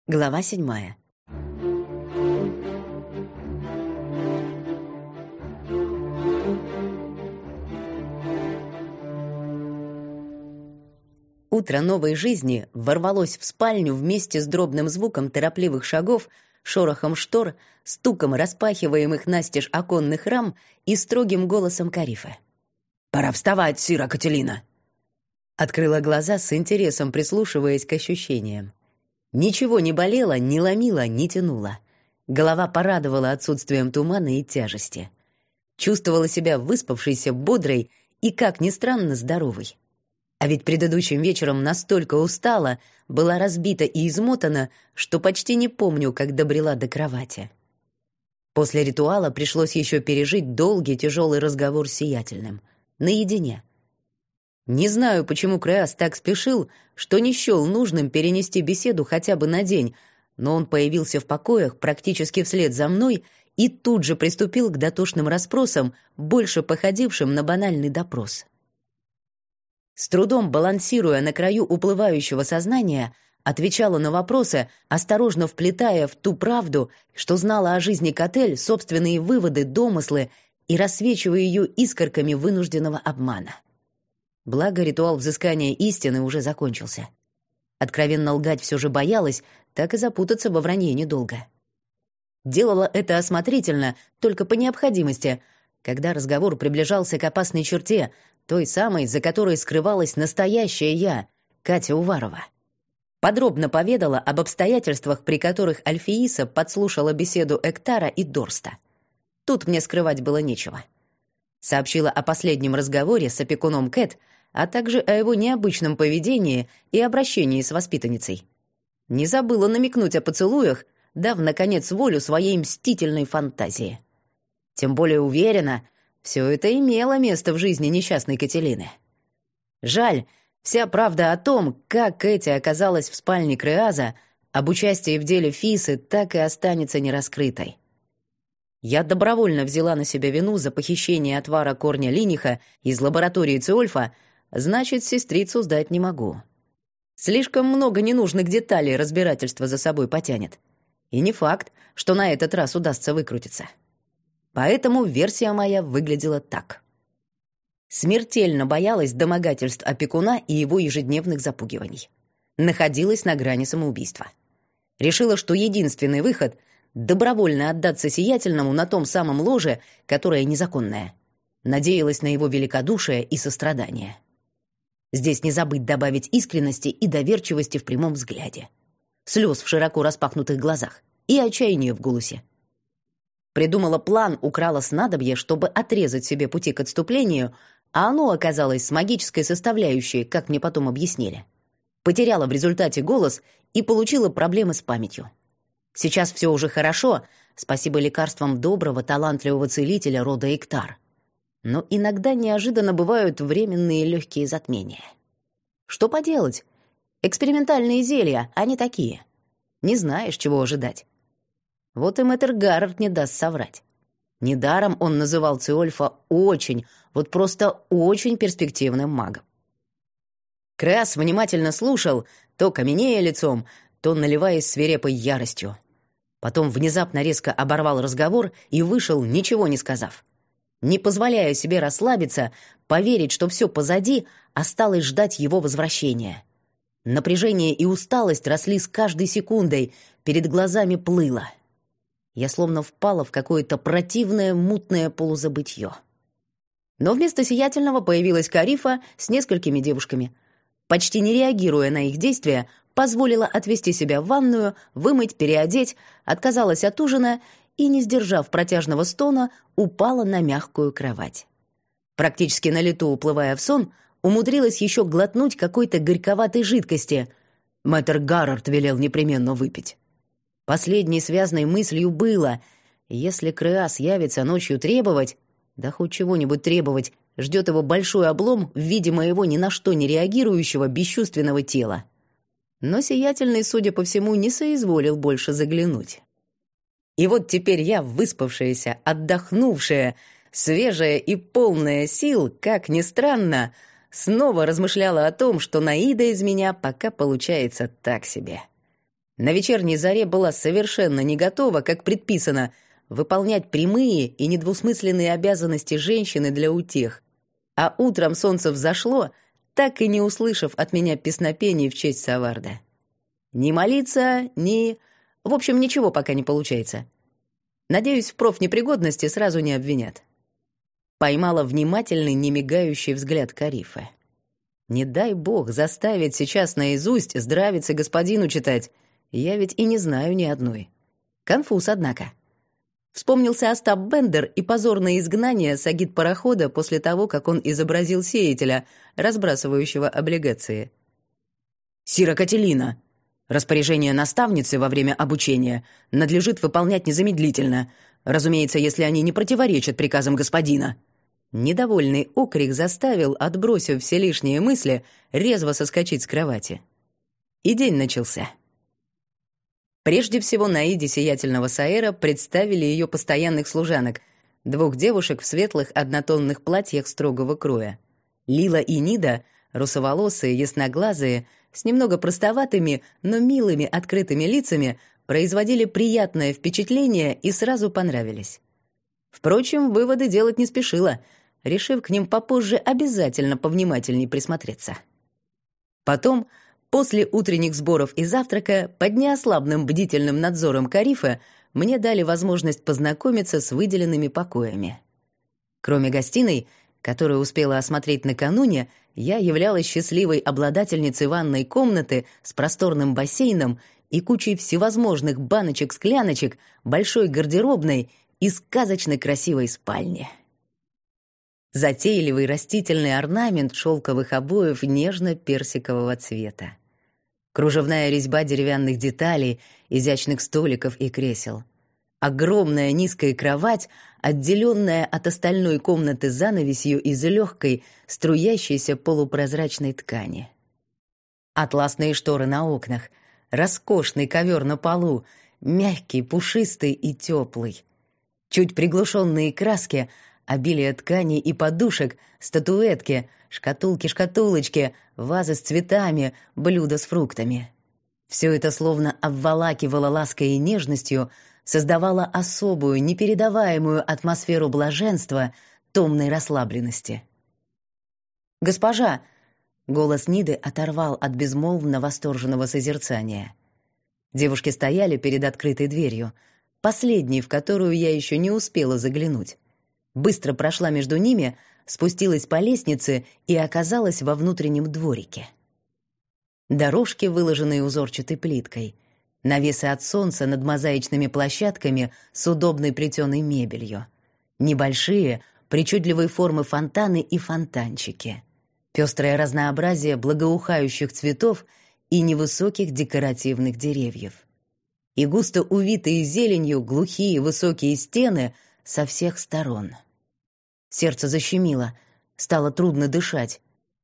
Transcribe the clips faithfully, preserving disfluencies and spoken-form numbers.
Глава седьмая. Утро новой жизни ворвалось в спальню вместе с дробным звуком торопливых шагов, шорохом штор, стуком распахиваемых настежь оконных рам и строгим голосом Карифы. «Пора вставать, сира Кателина!» Открыла глаза с интересом, прислушиваясь к ощущениям. Ничего не болело, не ломило, не тянуло. Голова порадовала отсутствием тумана и тяжести. Чувствовала себя выспавшейся, бодрой и, как ни странно, здоровой. А ведь предыдущим вечером настолько устала, была разбита и измотана, что почти не помню, как добрела до кровати. После ритуала пришлось еще пережить долгий тяжелый разговор с Сиятельным. Наедине. Не знаю, почему Креас так спешил, что не счел нужным перенести беседу хотя бы на день, но он появился в покоях практически вслед за мной и тут же приступил к дотошным расспросам, больше походившим на банальный допрос. С трудом балансируя на краю уплывающего сознания, отвечала на вопросы, осторожно вплетая в ту правду, что знала о жизни Котель, собственные выводы, домыслы и рассвечивая ее искорками вынужденного обмана. Благо, ритуал взыскания истины уже закончился. Откровенно лгать все же боялась, так и запутаться во вранье недолго. Делала это осмотрительно, только по необходимости, когда разговор приближался к опасной черте, той самой, за которой скрывалась настоящая я, Катя Уварова. Подробно поведала об обстоятельствах, при которых Альфииса подслушала беседу Эктара и Дорста. Тут мне скрывать было нечего. Сообщила о последнем разговоре с опекуном Кэт, а также о его необычном поведении и обращении с воспитанницей. Не забыла намекнуть о поцелуях, дав, наконец, волю своей мстительной фантазии. Тем более уверена, все это имело место в жизни несчастной Кателины. Жаль, вся правда о том, как Кэти оказалась в спальне Креаза, об участии в деле Фисы так и останется нераскрытой. Я добровольно взяла на себя вину за похищение отвара корня линиха из лаборатории Циольфа, значит, сестрицу сдать не могу. Слишком много ненужных деталей разбирательство за собой потянет. И не факт, что на этот раз удастся выкрутиться. Поэтому версия моя выглядела так. Смертельно боялась домогательств опекуна и его ежедневных запугиваний. Находилась на грани самоубийства. Решила, что единственный выход — добровольно отдаться Сиятельному на том самом ложе, которое незаконное. Надеялась на его великодушие и сострадание. Здесь не забыть добавить искренности и доверчивости в прямом взгляде. Слез в широко распахнутых глазах и отчаяние в голосе. Придумала план, украла снадобье, чтобы отрезать себе пути к отступлению, а оно оказалось с магической составляющей, как мне потом объяснили. Потеряла в результате голос и получила проблемы с памятью. Сейчас все уже хорошо, спасибо лекарствам доброго, талантливого целителя рода Эктар. Но иногда неожиданно бывают временные легкие затмения. Что поделать? Экспериментальные зелья, они такие. Не знаешь, чего ожидать. Вот и мэтр Гаррет не даст соврать. Недаром он называл Циольфа очень, вот просто очень перспективным магом. Креас внимательно слушал, то каменея лицом, то наливаясь свирепой яростью. Потом внезапно резко оборвал разговор и вышел, ничего не сказав. Не позволяя себе расслабиться, поверить, что все позади, осталось ждать его возвращения. Напряжение и усталость росли с каждой секундой, перед глазами плыло. Я словно впала в какое-то противное мутное полузабытье. Но вместо Сиятельного появилась Карифа с несколькими девушками. Почти не реагируя на их действия, позволила отвести себя в ванную, вымыть, переодеть, отказалась от ужина и, не сдержав протяжного стона, упала на мягкую кровать. Практически на лету уплывая в сон, умудрилась еще глотнуть какой-то горьковатой жидкости. Мэтр Гаррет велел непременно выпить. Последней связной мыслью было: если Креас явится ночью требовать, да хоть чего-нибудь требовать, ждет его большой облом в виде моего ни на что не реагирующего бесчувственного тела. Но Сиятельный, судя по всему, не соизволил больше заглянуть. И вот теперь я, выспавшаяся, отдохнувшая, свежая и полная сил, как ни странно, снова размышляла о том, что Наида из меня пока получается так себе. На вечерней заре была совершенно не готова, как предписано, выполнять прямые и недвусмысленные обязанности женщины для утех. А утром солнце взошло, так и не услышав от меня песнопений в честь Саварда. Ни молиться, ни... В общем, ничего пока не получается. Надеюсь, в профнепригодности сразу не обвинят. Поймала внимательный, немигающий взгляд Карифы. Не дай бог заставить сейчас наизусть здравицы господину читать. Я ведь и не знаю ни одной. Конфуз, однако. Вспомнился Остап Бендер и позорное изгнание с агитпарохода после того, как он изобразил сеятеля, разбрасывающего облигации. «Сира Кателина, распоряжение наставницы во время обучения надлежит выполнять незамедлительно, разумеется, если они не противоречат приказам господина». Недовольный окрик заставил, отбросив все лишние мысли, резво соскочить с кровати. И день начался. Прежде всего на Иде сиятельного Саэра представили ее постоянных служанок, двух девушек в светлых однотонных платьях строгого кроя. Лила и Нида, русоволосые, ясноглазые, с немного простоватыми, но милыми открытыми лицами, производили приятное впечатление и сразу понравились. Впрочем, выводы делать не спешила, решив к ним попозже обязательно повнимательней присмотреться. Потом, после утренних сборов и завтрака, под неослабным бдительным надзором Карифы, мне дали возможность познакомиться с выделенными покоями. Кроме гостиной, которую успела осмотреть накануне, я являлась счастливой обладательницей ванной комнаты с просторным бассейном и кучей всевозможных баночек-скляночек, большой гардеробной и сказочно красивой спальни. Затейливый растительный орнамент шелковых обоев нежно-персикового цвета. Кружевная резьба деревянных деталей, изящных столиков и кресел. Огромная низкая кровать, отделенная от остальной комнаты занавесью из легкой, струящейся полупрозрачной ткани. Атласные шторы на окнах, роскошный ковер на полу, мягкий, пушистый и теплый. Чуть приглушенные краски, обилие тканей и подушек, статуэтки, шкатулки-шкатулочки, вазы с цветами, блюда с фруктами. Все это словно обволакивало лаской и нежностью, создавало особую, непередаваемую атмосферу блаженства, томной расслабленности. «Госпожа!» — голос Ниды оторвал от безмолвно восторженного созерцания. Девушки стояли перед открытой дверью, последней, в которую я еще не успела заглянуть. Быстро прошла между ними, спустилась по лестнице и оказалась во внутреннем дворике. Дорожки, выложенные узорчатой плиткой, навесы от солнца над мозаичными площадками с удобной плетеной мебелью, небольшие, причудливой формы фонтаны и фонтанчики, пестрое разнообразие благоухающих цветов и невысоких декоративных деревьев. И густо увитые зеленью глухие высокие стены со всех сторон. Сердце защемило, стало трудно дышать.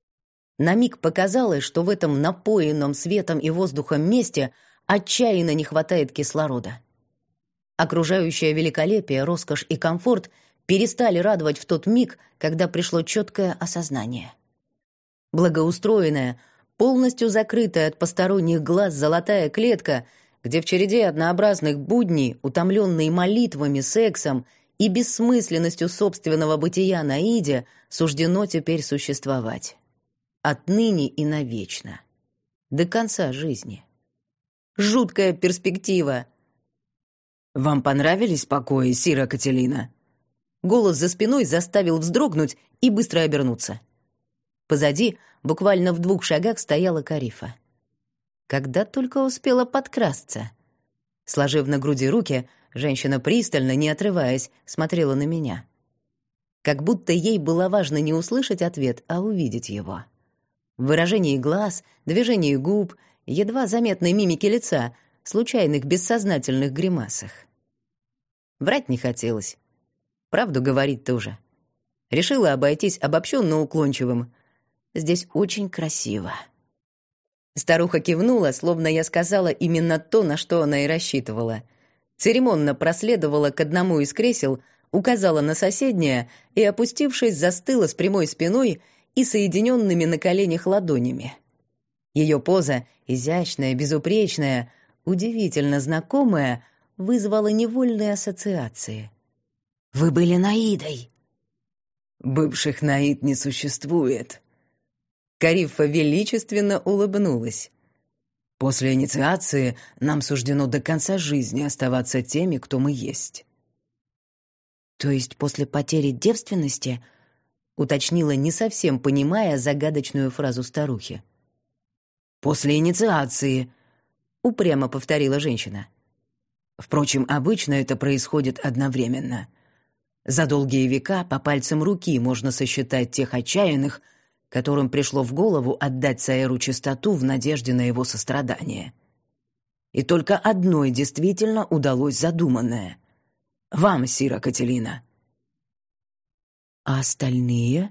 На миг показалось, что в этом напоенном светом и воздухом месте отчаянно не хватает кислорода. Окружающее великолепие, роскошь и комфорт перестали радовать в тот миг, когда пришло четкое осознание. Благоустроенная, полностью закрытая от посторонних глаз золотая клетка, где в череде однообразных будней, утомленной молитвами, сексом и бессмысленностью собственного бытия на Иде, суждено теперь существовать. Отныне и навечно. До конца жизни. Жуткая перспектива. «Вам понравились покои, сира Кателина?» Голос за спиной заставил вздрогнуть и быстро обернуться. Позади, буквально в двух шагах, стояла Карифа. Когда только успела подкрасться. Сложив на груди руки, женщина пристально, не отрываясь, смотрела на меня. Как будто ей было важно не услышать ответ, а увидеть его. В выражении глаз, движении губ, едва заметной мимике лица, случайных бессознательных гримасах. Врать не хотелось. Правду говорить тоже. Решила обойтись обобщенно уклончивым. Здесь очень красиво. Старуха кивнула, словно я сказала именно то, на что она и рассчитывала. Церемонно проследовала к одному из кресел, указала на соседнее и, опустившись, застыла с прямой спиной и соединенными на коленях ладонями. Ее поза, изящная, безупречная, удивительно знакомое, вызвало невольные ассоциации. «Вы были Наидой!» «Бывших Наид не существует». Карифа величественно улыбнулась. «После инициации нам суждено до конца жизни оставаться теми, кто мы есть». «То есть после потери девственности?» — уточнила, не совсем понимая загадочную фразу старухи. «После инициации», — упрямо повторила женщина. «Впрочем, обычно это происходит одновременно. За долгие века по пальцам руки можно сосчитать тех отчаянных, которым пришло в голову отдать Саэру чистоту в надежде на его сострадание. И только одной действительно удалось задуманное. Вам, Сира Кателина». «А остальные?»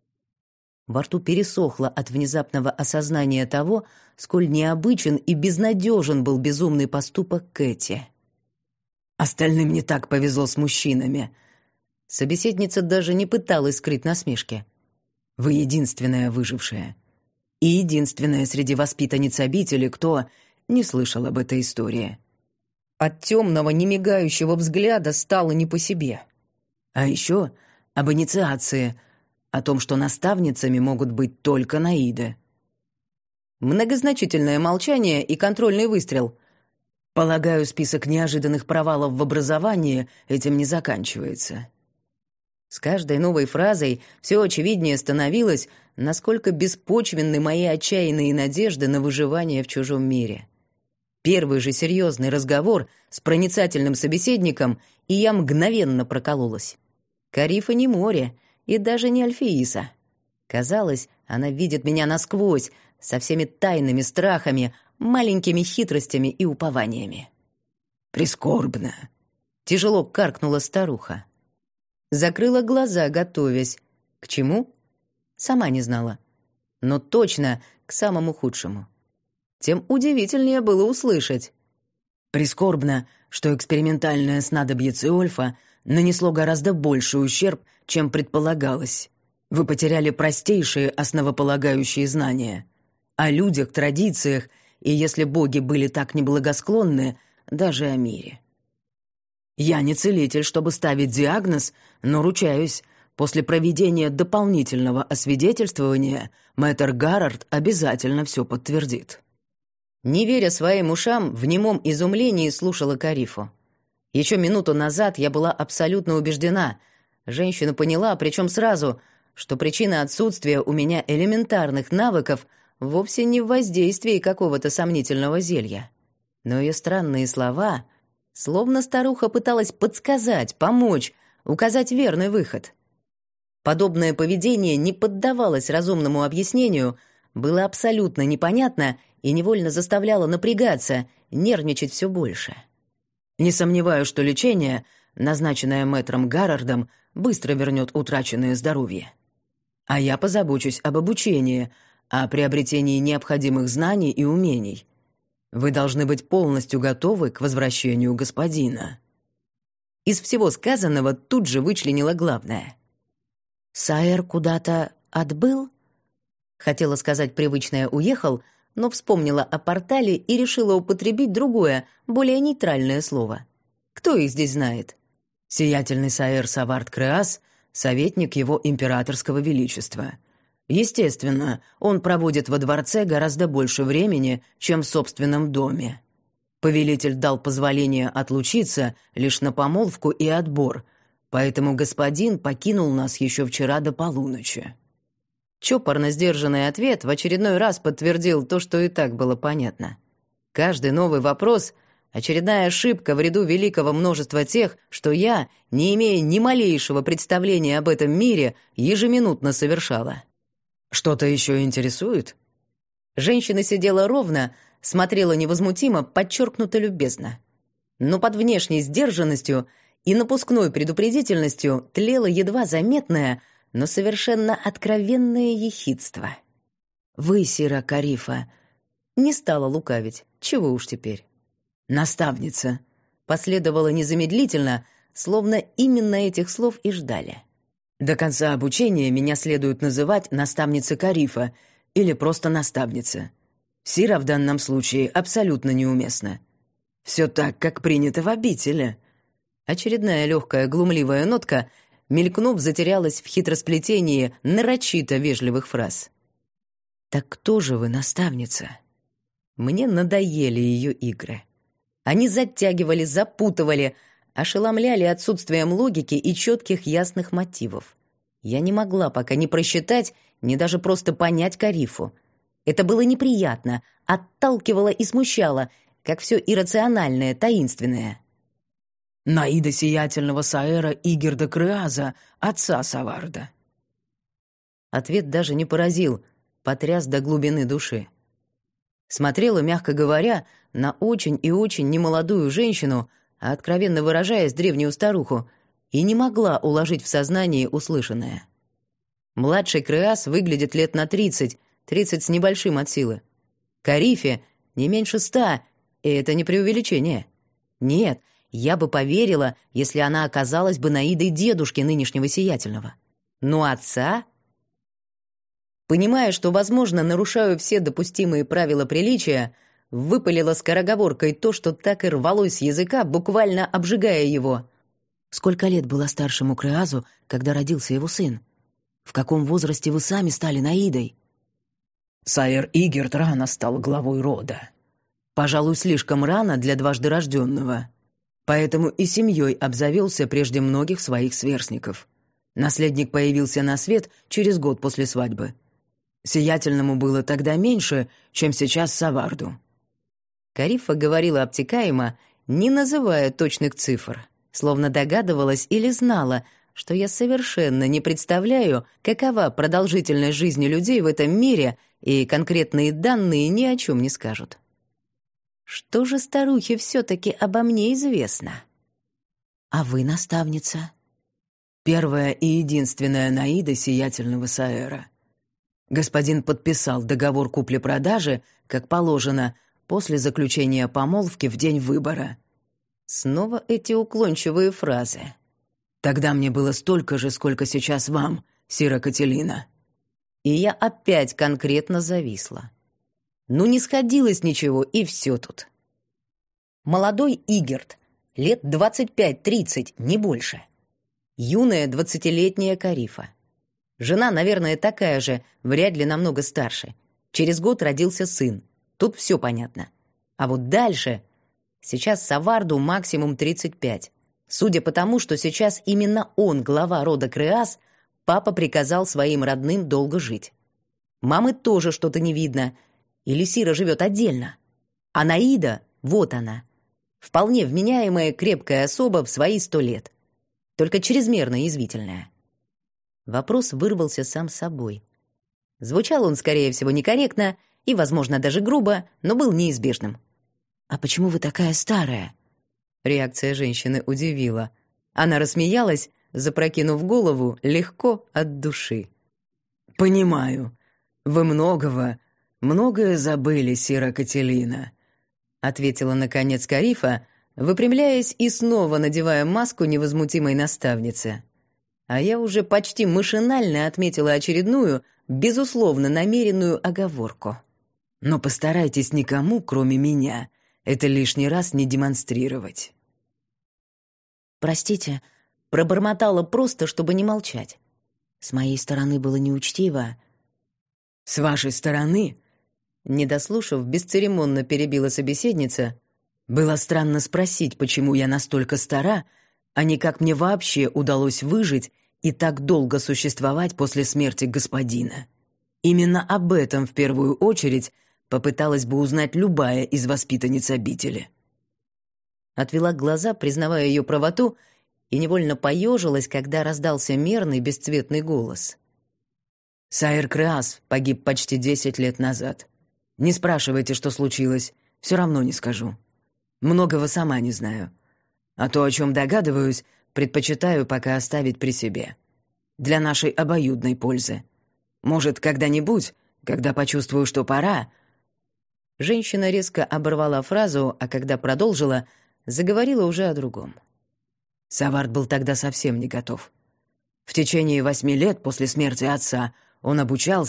Во рту пересохло от внезапного осознания того, сколь необычен и безнадежен был безумный поступок Кэти. «Остальным не так повезло с мужчинами». Собеседница даже не пыталась скрыть насмешки. «Вы единственная выжившая. И единственная среди воспитанниц обители, кто не слышал об этой истории». От темного, немигающего взгляда стало не по себе. «А еще об инициации, о том, что наставницами могут быть только Наиды». Многозначительное молчание и контрольный выстрел. «Полагаю, список неожиданных провалов в образовании этим не заканчивается». С каждой новой фразой все очевиднее становилось, насколько беспочвенны мои отчаянные надежды на выживание в чужом мире. Первый же серьезный разговор с проницательным собеседником, и я мгновенно прокололась. Карифа не море и даже не Альфеиса. Казалось, она видит меня насквозь, со всеми тайными страхами, маленькими хитростями и упованиями. «Прискорбно», — тяжело каркнула старуха. Закрыла глаза, готовясь. К чему? Сама не знала. Но точно к самому худшему. Тем удивительнее было услышать. «Прискорбно, что экспериментальное снадобье Циольфа нанесло гораздо больший ущерб, чем предполагалось. Вы потеряли простейшие основополагающие знания. О людях, традициях и, если боги были так неблагосклонны, даже о мире. Я не целитель, чтобы ставить диагноз, но ручаюсь, после проведения дополнительного освидетельствования мэтр Гаррард обязательно все подтвердит». Не веря своим ушам, в немом изумлении слушала Карифу. Еще минуту назад я была абсолютно убеждена. Женщина поняла, причем сразу, что причина отсутствия у меня элементарных навыков вовсе не в воздействии какого-то сомнительного зелья. Но ее странные слова, словно старуха пыталась подсказать, помочь, указать верный выход. Подобное поведение не поддавалось разумному объяснению, было абсолютно непонятно и невольно заставляло напрягаться, нервничать все больше. Не сомневаюсь, что лечение, назначенное мэтром Гаррардом, быстро вернет утраченное здоровье. А я позабочусь об обучении, о приобретении необходимых знаний и умений. Вы должны быть полностью готовы к возвращению господина». Из всего сказанного тут же вычленила главное. «Саэр куда-то отбыл?» Хотела сказать привычное «уехал», но вспомнила о портале и решила употребить другое, более нейтральное слово. Кто их здесь знает? «Сиятельный Саэр Савард Креас, советник его императорского величества. Естественно, он проводит во дворце гораздо больше времени, чем в собственном доме. Повелитель дал позволение отлучиться лишь на помолвку и отбор, поэтому господин покинул нас еще вчера до полуночи». Чопорно сдержанный ответ в очередной раз подтвердил то, что и так было понятно. Каждый новый вопрос — очередная ошибка в ряду великого множества тех, что я, не имея ни малейшего представления об этом мире, ежеминутно совершала. «Что-то еще интересует?» Женщина сидела ровно, смотрела невозмутимо, подчеркнуто любезно. Но под внешней сдержанностью и напускной предупредительностью тлело едва заметное, но совершенно откровенное ехидство. «Вы, Сира Карифа», не стала лукавить, чего уж теперь. «Наставница», последовало незамедлительно, словно именно этих слов и ждали. «До конца обучения меня следует называть наставницей Карифа или просто наставница. Сира в данном случае абсолютно неуместна. Все так, как принято в обители». Очередная легкая глумливая нотка, мелькнув, затерялась в хитросплетении нарочито вежливых фраз. «Так кто же вы, наставница?» Мне надоели ее игры. Они затягивали, запутывали, ошеломляли отсутствием логики и четких ясных мотивов. Я не могла пока ни просчитать, ни даже просто понять Карифу. Это было неприятно, отталкивало и смущало, как все иррациональное, таинственное. «Наида сиятельного Саэра Игерда Креаза, отца Саварда». Ответ даже не поразил, потряс до глубины души. Смотрела, мягко говоря, на очень и очень немолодую женщину, а откровенно выражаясь, древнюю старуху, и не могла уложить в сознании услышанное. Младший Креас выглядит лет на тридцать, тридцать с небольшим от силы. Карифе не меньше ста, и это не преувеличение. Нет, я бы поверила, если она оказалась бы Наидой дедушки нынешнего сиятельного. Но отца... Понимая, что, возможно, нарушаю все допустимые правила приличия, выпалила скороговоркой то, что так и рвалось с языка, буквально обжигая его. «Сколько лет было старшему Креазу, когда родился его сын? В каком возрасте вы сами стали Наидой?» Саэр Игерт рано стал главой рода. Пожалуй, слишком рано для дважды рожденного. Поэтому и семьей обзавелся прежде многих своих сверстников. Наследник появился на свет через год после свадьбы. Сиятельному было тогда меньше, чем сейчас Саварду. Карифа говорила обтекаемо, не называя точных цифр, словно догадывалась или знала, что я совершенно не представляю, какова продолжительность жизни людей в этом мире, и конкретные данные ни о чем не скажут. Что же старухе все-таки обо мне известно? «А вы, наставница?» Первая и единственная Наида сиятельного Саэра. Господин подписал договор купли-продажи, как положено, после заключения помолвки в день выбора. Снова эти уклончивые фразы. «Тогда мне было столько же, сколько сейчас вам, сира Кателина». И я опять конкретно зависла. Ну, не сходилось ничего, и все тут. Молодой Игерт, лет двадцать пять тридцать, не больше. Юная двадцатилетняя Карифа. Жена, наверное, такая же, вряд ли намного старше. Через год родился сын. Тут все понятно. А вот дальше... Сейчас Саварду максимум тридцать пять. Судя по тому, что сейчас именно он, глава рода Креас, папа приказал своим родным долго жить. Мамы тоже что-то не видно. Или Сира живет отдельно. А Наида, вот она. Вполне вменяемая крепкая особа в свои сто лет. Только чрезмерно язвительная. Вопрос вырвался сам собой. Звучал он, скорее всего, некорректно и, возможно, даже грубо, но был неизбежным. «А почему вы такая старая?» Реакция женщины удивила. Она рассмеялась, запрокинув голову легко от души. «Понимаю. Вы многого, многое забыли, сира Кателина», — ответила, наконец, Карифа, выпрямляясь и снова надевая маску невозмутимой наставницы. А я уже почти машинально отметила очередную, безусловно намеренную оговорку. «Но постарайтесь никому, кроме меня, это лишний раз не демонстрировать». «Простите», — пробормотала просто, чтобы не молчать. «С моей стороны было неучтиво». «С вашей стороны», — не дослушав, бесцеремонно перебила собеседница, «было странно спросить, почему я настолько стара, а не как мне вообще удалось выжить и так долго существовать после смерти господина. Именно об этом в первую очередь попыталась бы узнать любая из воспитанниц обители». Отвела глаза, признавая ее правоту, и невольно поежилась, когда раздался мерный бесцветный голос. «Саэр Креас погиб почти десять лет назад. Не спрашивайте, что случилось, все равно не скажу. Многого сама не знаю. А то, о чем догадываюсь, предпочитаю пока оставить при себе. Для нашей обоюдной пользы. Может, когда-нибудь, когда почувствую, что пора...» Женщина резко оборвала фразу, а когда продолжила, заговорила уже о другом. Савард был тогда совсем не готов. В течение восьми лет после смерти отца он обучался,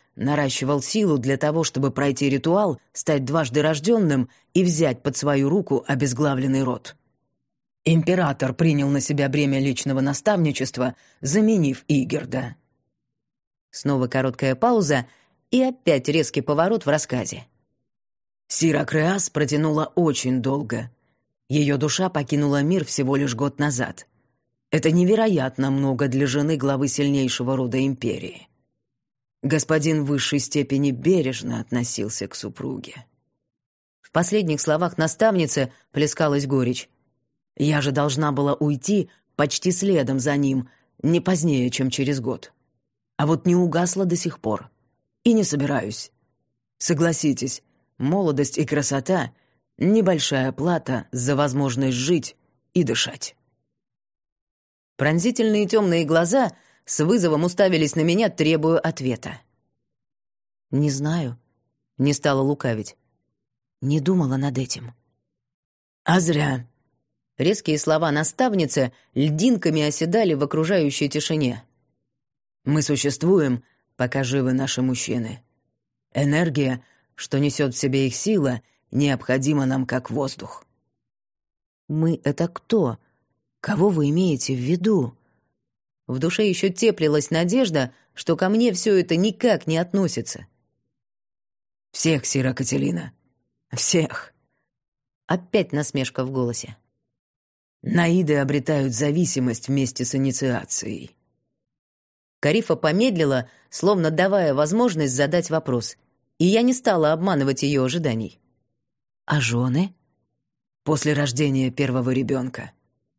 наращивал силу для того, чтобы пройти ритуал, стать дважды рожденным и взять под свою руку обезглавленный род. Император принял на себя бремя личного наставничества, заменив Игерда. Снова короткая пауза и опять резкий поворот в рассказе. Сира Креас протянула очень долго. Ее душа покинула мир всего лишь год назад. Это невероятно много для жены главы сильнейшего рода империи. Господин в высшей степени бережно относился к супруге. В последних словах наставницы плескалась горечь. Я же должна была уйти почти следом за ним, не позднее, чем через год. А вот не угасла до сих пор. И не собираюсь. Согласитесь, молодость и красота — небольшая плата за возможность жить и дышать. Пронзительные темные глаза с вызовом уставились на меня, требуя ответа. «Не знаю», — не стала лукавить. «Не думала над этим». «А зря». Резкие слова наставницы льдинками оседали в окружающей тишине. «Мы существуем, пока живы наши мужчины. Энергия, что несет в себе их сила, необходима нам как воздух». «Мы — это кто? Кого вы имеете в виду?» В душе еще теплилась надежда, что ко мне все это никак не относится. «Всех, сира Кателина, всех!» Опять насмешка в голосе. «Наиды обретают зависимость вместе с инициацией». Карифа помедлила, словно давая возможность задать вопрос, и я не стала обманывать ее ожиданий. «А жены?» «После рождения первого ребенка».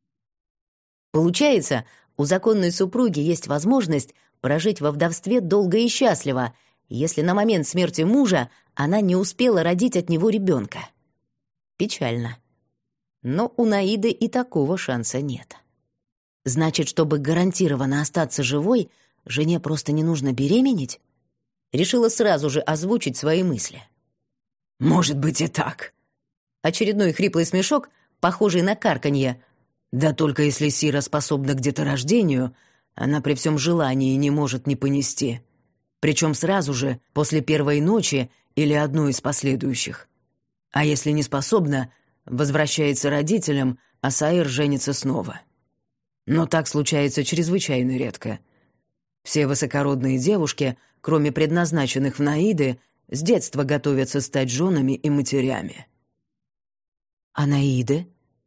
Получается, у законной супруги есть возможность прожить во вдовстве долго и счастливо, если на момент смерти мужа она не успела родить от него ребенка. Печально. Но у Наиды и такого шанса нет. Значит, чтобы гарантированно остаться живой, жене просто не нужно беременеть? Решила сразу же озвучить свои мысли. «Может быть и так». Очередной хриплый смешок, похожий на карканье. Да только если Сира способна к деторождению, она при всем желании не может не понести. Причем сразу же, после первой ночи или одной из последующих. А если не способна, возвращается родителям, а Саир женится снова. Но так случается чрезвычайно редко. Все высокородные девушки, кроме предназначенных в Наиды, с детства готовятся стать женами и матерями. А Наиды?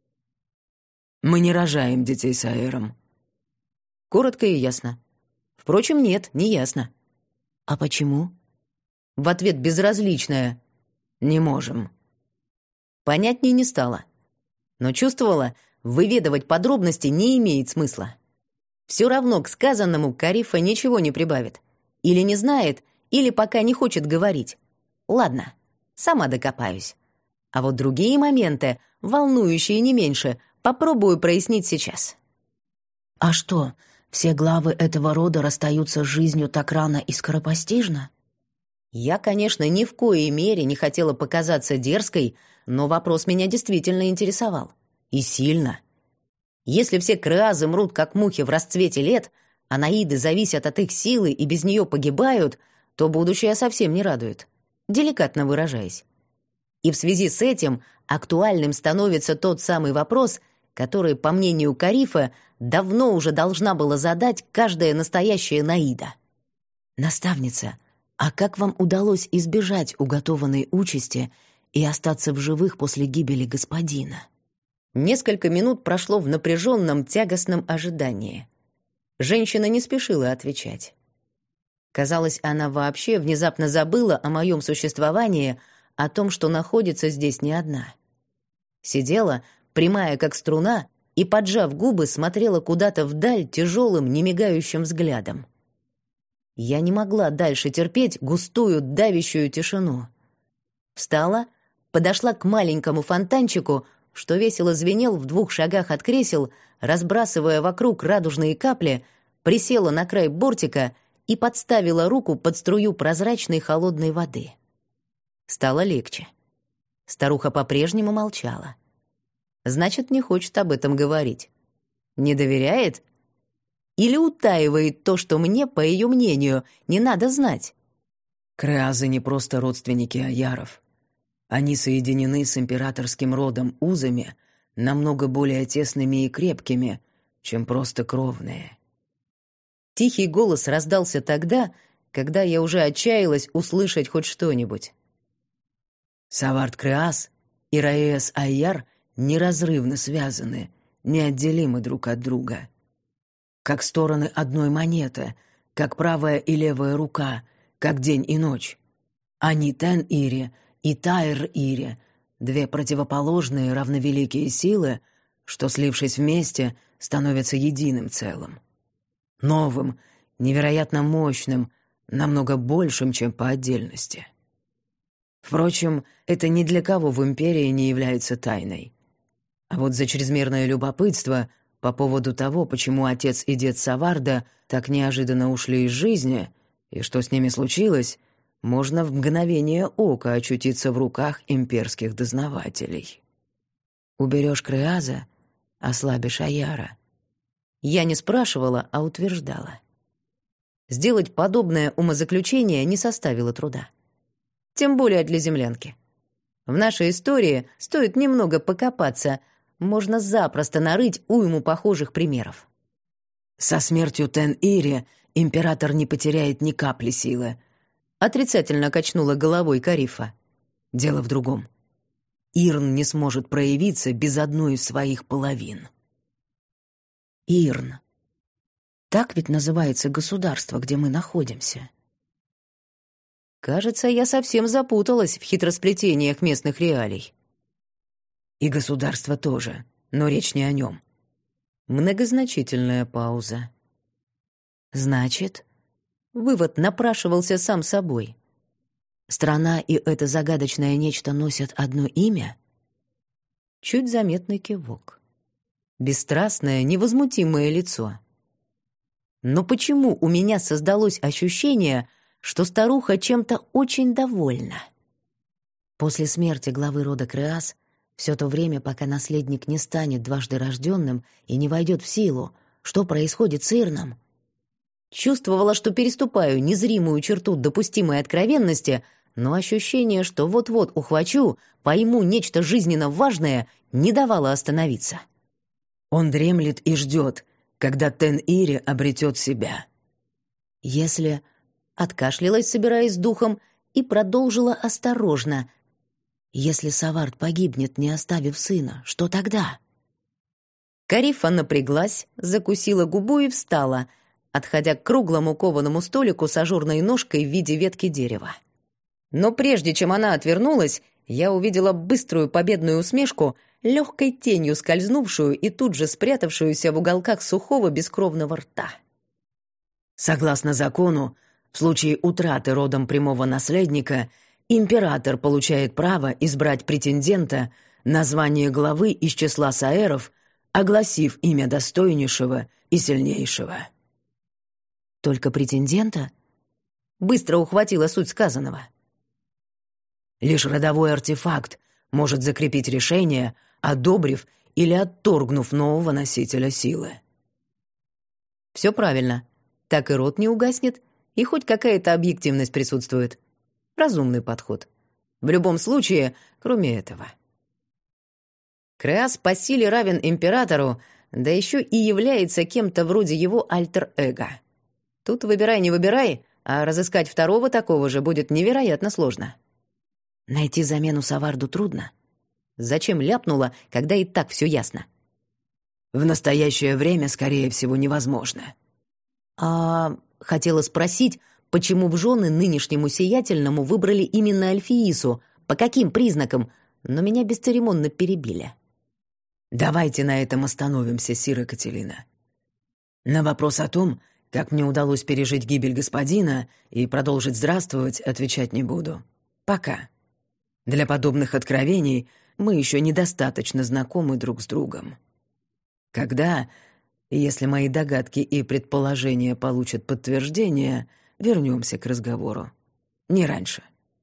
Мы не рожаем детей с Аэром. Коротко и ясно. Впрочем, нет, не ясно. А почему? В ответ безразличное. Не можем. Понятнее не стало. Но чувствовала, выведывать подробности не имеет смысла. Все равно к сказанному Карифа ничего не прибавит. Или не знает, или пока не хочет говорить. Ладно, сама докопаюсь. А вот другие моменты, волнующие не меньше, попробую прояснить сейчас. А что, все главы этого рода расстаются с жизнью так рано и скоропостижно? Я, конечно, ни в коей мере не хотела показаться дерзкой, но вопрос меня действительно интересовал. И сильно. Если все креазы мрут, как мухи в расцвете лет, а наиды зависят от их силы и без нее погибают, то будущее совсем не радует, деликатно выражаясь. И в связи с этим актуальным становится тот самый вопрос, который, по мнению Карифа, давно уже должна была задать каждая настоящая наида. «Наставница, а как вам удалось избежать уготованной участи и остаться в живых после гибели господина?» Несколько минут прошло в напряженном, тягостном ожидании. Женщина не спешила отвечать. Казалось, она вообще внезапно забыла о моем существовании, о том, что находится здесь не одна. Сидела, прямая как струна, и, поджав губы, смотрела куда-то вдаль тяжелым, немигающим взглядом. Я не могла дальше терпеть густую, давящую тишину. Встала, подошла к маленькому фонтанчику, что весело звенел в двух шагах от кресел, разбрасывая вокруг радужные капли, присела на край бортика и подставила руку под струю прозрачной холодной воды. Стало легче. Старуха по-прежнему молчала. Значит, не хочет об этом говорить. Не доверяет? Или утаивает то, что мне, по ее мнению, не надо знать? Креазы не просто родственники аяров. Они соединены с императорским родом узами намного более тесными и крепкими, чем просто кровные. Тихий голос раздался тогда, когда я уже отчаялась услышать хоть что-нибудь. Савард Креаз и Раэс Айяр неразрывно связаны, неотделимы друг от друга. Как стороны одной монеты, как правая и левая рука, как день и ночь. Они Тен-Ири и Тайр-Ири, две противоположные равновеликие силы, что, слившись вместе, становятся единым целым. Новым, невероятно мощным, намного большим, чем по отдельности. Впрочем, это ни для кого в Империи не является тайной. А вот за чрезмерное любопытство по поводу того, почему отец и дед Саварда так неожиданно ушли из жизни и что с ними случилось, можно в мгновение ока очутиться в руках имперских дознавателей. Уберешь Креаза — ослабишь Аяра. Я не спрашивала, а утверждала. Сделать подобное умозаключение не составило труда. Тем более для землянки. В нашей истории стоит немного покопаться, можно запросто нарыть уйму похожих примеров. Со смертью Тен-Ири император не потеряет ни капли силы. Отрицательно качнула головой Карифа. Дело в другом. Ирн не сможет проявиться без одной из своих половин. Ирн. Так ведь называется государство, где мы находимся. Кажется, я совсем запуталась в хитросплетениях местных реалий. И государство тоже, но речь не о нем. Многозначительная пауза. Значит, вывод напрашивался сам собой. Страна и это загадочное нечто носят одно имя? Чуть заметный кивок. Бесстрастное, невозмутимое лицо. Но почему у меня создалось ощущение, что старуха чем-то очень довольна? После смерти главы рода Креаз, все то время, пока наследник не станет дважды рожденным и не войдет в силу, что происходит с Ирном? Чувствовала, что переступаю незримую черту допустимой откровенности, но ощущение, что вот-вот ухвачу, пойму нечто жизненно важное, не давало остановиться. Он дремлет и ждет, когда Тен-Ири обретет себя. Если... Откашлялась, собираясь с духом, и продолжила осторожно. Если Савард погибнет, не оставив сына, что тогда? Карифа напряглась, закусила губу и встала, отходя к круглому кованому столику с ажурной ножкой в виде ветки дерева. Но прежде чем она отвернулась, я увидела быструю победную усмешку, легкой тенью скользнувшую и тут же спрятавшуюся в уголках сухого бескровного рта. Согласно закону, в случае утраты родом прямого наследника, император получает право избрать претендента на звание главы из числа саэров, огласив имя достойнейшего и сильнейшего. Только претендента? Быстро ухватила суть сказанного. Лишь родовой артефакт может закрепить решение, одобрив или отторгнув нового носителя силы. Все правильно. Так и род не угаснет, и хоть какая-то объективность присутствует. Разумный подход. В любом случае, кроме этого. Креаз по силе равен императору, да еще и является кем-то вроде его альтер-эго. Тут выбирай, не выбирай, а разыскать второго такого же будет невероятно сложно. Найти замену Саварду трудно. Зачем ляпнула, когда и так все ясно? В настоящее время, скорее всего, невозможно. А хотела спросить, почему в жены нынешнему сиятельному выбрали именно Альфиису, по каким признакам, но меня бесцеремонно перебили. Давайте на этом остановимся, Сира Кателина. На вопрос о том, как мне удалось пережить гибель господина и продолжить здравствовать, отвечать не буду. Пока. Для подобных откровений мы еще недостаточно знакомы друг с другом. Когда, если мои догадки и предположения получат подтверждение, вернемся к разговору. Не раньше.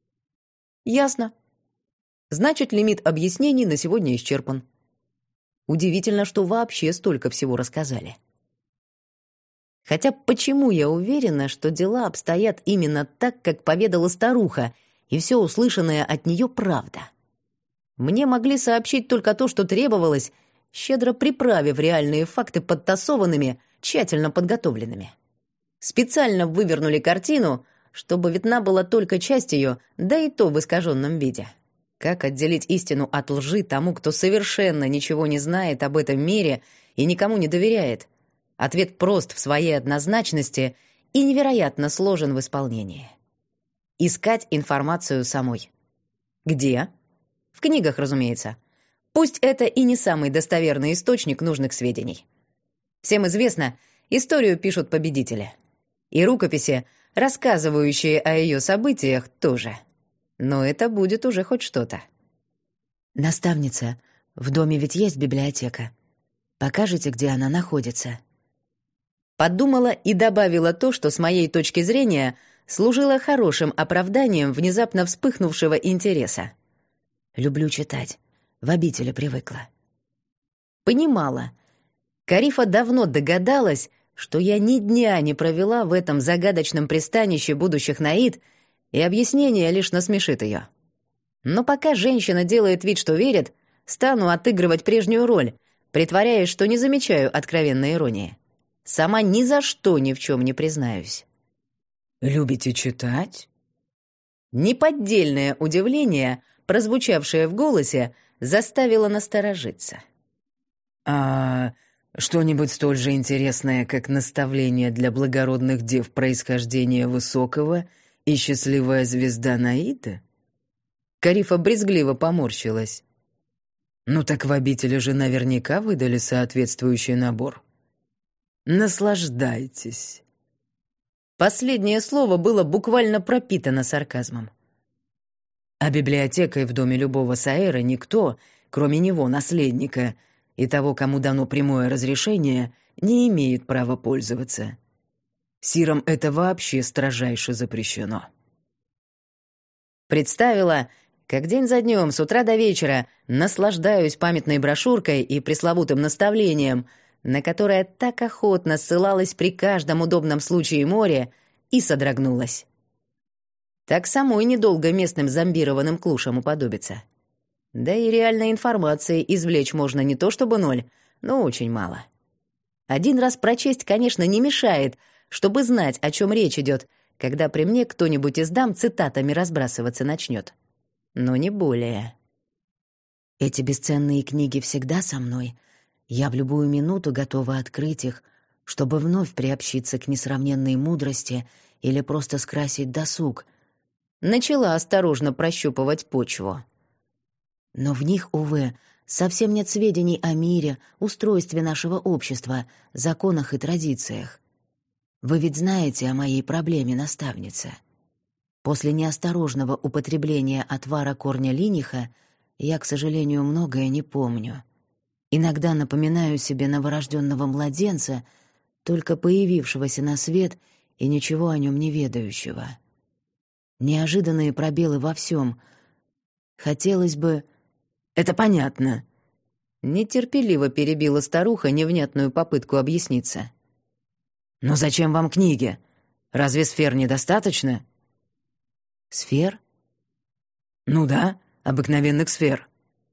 Ясно. Значит, лимит объяснений на сегодня исчерпан. Удивительно, что вообще столько всего рассказали. Хотя почему я уверена, что дела обстоят именно так, как поведала старуха, и все услышанное от нее правда? Мне могли сообщить только то, что требовалось, щедро приправив реальные факты подтасованными, тщательно подготовленными. Специально вывернули картину, чтобы видна была только часть ее, да и то в искаженном виде. Как отделить истину от лжи тому, кто совершенно ничего не знает об этом мире и никому не доверяет? Ответ прост в своей однозначности и невероятно сложен в исполнении. Искать информацию самой. Где? В книгах, разумеется. Пусть это и не самый достоверный источник нужных сведений. Всем известно, историю пишут победители. И рукописи, рассказывающие о ее событиях, тоже. Но это будет уже хоть что-то. «Наставница, в доме ведь есть библиотека. Покажете, где она находится?» Подумала и добавила то, что с моей точки зрения служило хорошим оправданием внезапно вспыхнувшего интереса. «Люблю читать. В обители привыкла». Понимала. Карифа давно догадалась, что я ни дня не провела в этом загадочном пристанище будущих Наид, и объяснение лишь насмешит ее. Но пока женщина делает вид, что верит, стану отыгрывать прежнюю роль, притворяясь, что не замечаю откровенной иронии. Сама ни за что ни в чем не признаюсь. «Любите читать?» Неподдельное удивление, прозвучавшее в голосе, заставило насторожиться. «А что-нибудь столь же интересное, как наставление для благородных дев происхождения высокого и счастливая звезда Наида?» Карифа брезгливо поморщилась. «Ну так в обители же наверняка выдали соответствующий набор. Наслаждайтесь». Последнее слово было буквально пропитано сарказмом. А библиотекой в доме любого Саэра никто, кроме него, наследника, и того, кому дано прямое разрешение, не имеет права пользоваться. Сирам это вообще строжайше запрещено. Представила, как день за днем, с утра до вечера, наслаждаюсь памятной брошюркой и пресловутым наставлением, на которое так охотно ссылалась при каждом удобном случае море, и содрогнулась. Так самой недолго местным зомбированным клушам уподобиться. Да и реальной информации извлечь можно не то чтобы ноль, но очень мало. Один раз прочесть, конечно, не мешает, чтобы знать, о чем речь идет, когда при мне кто-нибудь из дам цитатами разбрасываться начнет. Но не более. «Эти бесценные книги всегда со мной. Я в любую минуту готова открыть их, чтобы вновь приобщиться к несравненной мудрости или просто скрасить досуг». Начала осторожно прощупывать почву. Но в них, увы, совсем нет сведений о мире, устройстве нашего общества, законах и традициях. Вы ведь знаете о моей проблеме, наставница. После неосторожного употребления отвара корня линиха я, к сожалению, многое не помню. Иногда напоминаю себе новорожденного младенца, только появившегося на свет и ничего о нем не ведающего. Неожиданные пробелы во всем. Хотелось бы... «Это понятно», — нетерпеливо перебила старуха невнятную попытку объясниться. «Но зачем вам книги? Разве сфер недостаточно?» «Сфер?» «Ну да, обыкновенных сфер.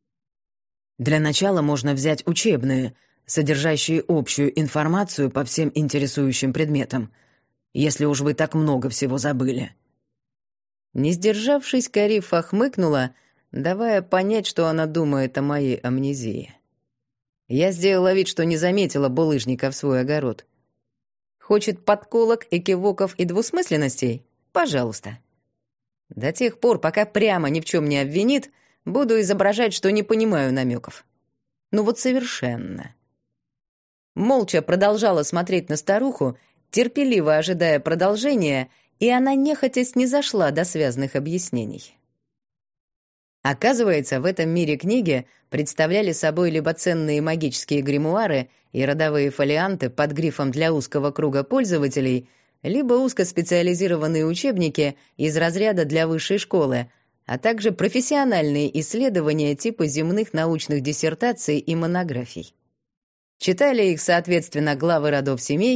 Для начала можно взять учебные, содержащие общую информацию по всем интересующим предметам, если уж вы так много всего забыли». Не сдержавшись, Карифа хмыкнула, давая понять, что она думает о моей амнезии. Я сделала вид, что не заметила булыжника в свой огород. Хочет подколок, экивоков и двусмысленностей? Пожалуйста. До тех пор, пока прямо ни в чем не обвинит, буду изображать, что не понимаю намеков. Ну вот совершенно. Молча продолжала смотреть на старуху, терпеливо ожидая продолжения, и она нехотя снизошла до связных объяснений. Оказывается, в этом мире книги представляли собой либо ценные магические гримуары и родовые фолианты под грифом «для узкого круга пользователей», либо узкоспециализированные учебники из разряда для высшей школы, а также профессиональные исследования типа земных научных диссертаций и монографий. Читали их, соответственно, главы родов семей,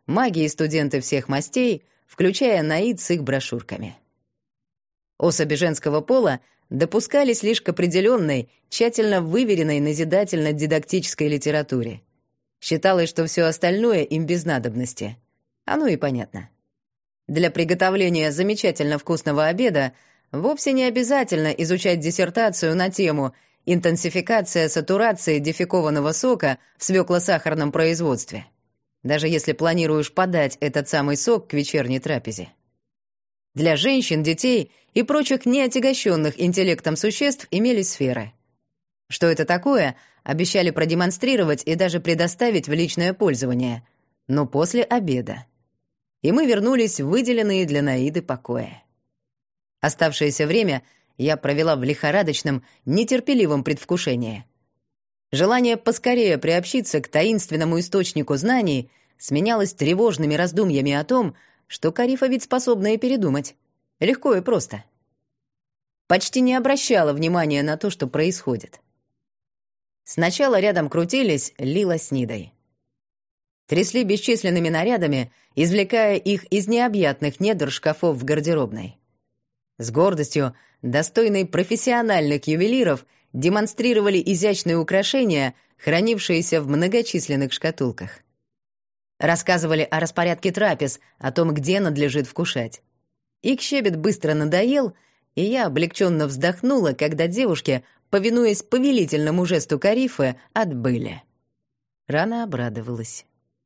маги и студенты всех мастей, включая наид с их брошюрками. Особи женского пола допускались лишь к определенной, тщательно выверенной назидательно-дидактической литературе. Считалось, что все остальное им без надобности. Оно и понятно. Для приготовления замечательно вкусного обеда вовсе не обязательно изучать диссертацию на тему «Интенсификация сатурации дефекованного сока в свекло-сахарном производстве», даже если планируешь подать этот самый сок к вечерней трапезе. Для женщин, детей и прочих неотягощенных интеллектом существ имелись сферы. Что это такое, обещали продемонстрировать и даже предоставить в личное пользование, но после обеда. И мы вернулись в выделенные для Наиды покои. Оставшееся время я провела в лихорадочном, нетерпеливом предвкушении. Желание поскорее приобщиться к таинственному источнику знаний сменялось тревожными раздумьями о том, что Карифа ведь способна и передумать. Легко и просто. Почти не обращала внимания на то, что происходит. Сначала рядом крутились Лила с Нидой. Трясли бесчисленными нарядами, извлекая их из необъятных недр шкафов в гардеробной. С гордостью, достойной профессиональных ювелиров, демонстрировали изящные украшения, хранившиеся в многочисленных шкатулках. Рассказывали о распорядке трапез, о том, где надлежит вкушать. Их щебет быстро надоел, и я облегченно вздохнула, когда девушки, повинуясь повелительному жесту Карифы, отбыли. Рано обрадовалась.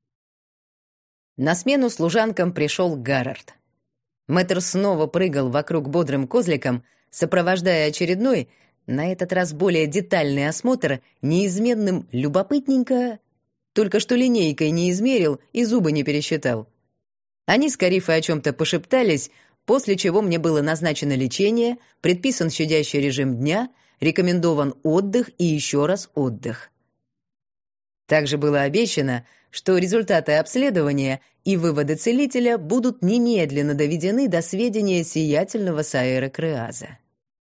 На смену служанкам пришел Гаррард. Мэтр снова прыгал вокруг бодрым козликом, сопровождая очередной, на этот раз более детальный осмотр неизменным любопытненько, только что линейкой не измерил и зубы не пересчитал. Они с Карифой о чем-то пошептались, после чего мне было назначено лечение, предписан щадящий режим дня, рекомендован отдых и еще раз отдых. Также было обещано, что результаты обследования и выводы целителя будут немедленно доведены до сведения сиятельного Саэра Креаза.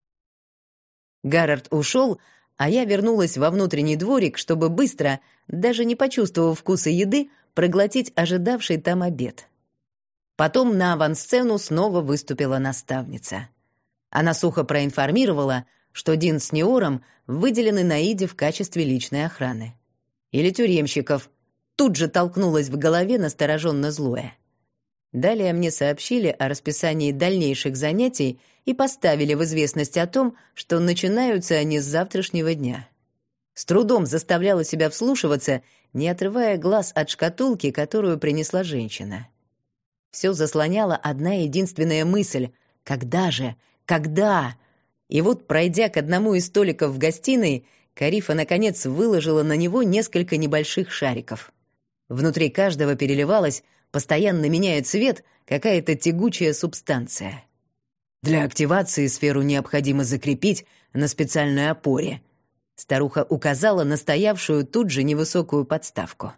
Гаррард ушел, а я вернулась во внутренний дворик, чтобы быстро, даже не почувствовав вкуса еды, проглотить ожидавший там обед. Потом на авансцену снова выступила наставница. Она сухо проинформировала, что Дин с Неором выделены Наиде в качестве личной охраны. Или тюремщиков. Тут же толкнулось в голове настороженно злое. Далее мне сообщили о расписании дальнейших занятий и поставили в известность о том, что начинаются они с завтрашнего дня. С трудом заставляла себя вслушиваться, не отрывая глаз от шкатулки, которую принесла женщина. Все заслоняла одна единственная мысль — «Когда же? Когда?» И вот, пройдя к одному из столиков в гостиной, Карифа, наконец, выложила на него несколько небольших шариков. Внутри каждого переливалась, постоянно меняя цвет, какая-то тягучая субстанция. Для активации сферу необходимо закрепить на специальной опоре. Старуха указала на стоявшую тут же невысокую подставку.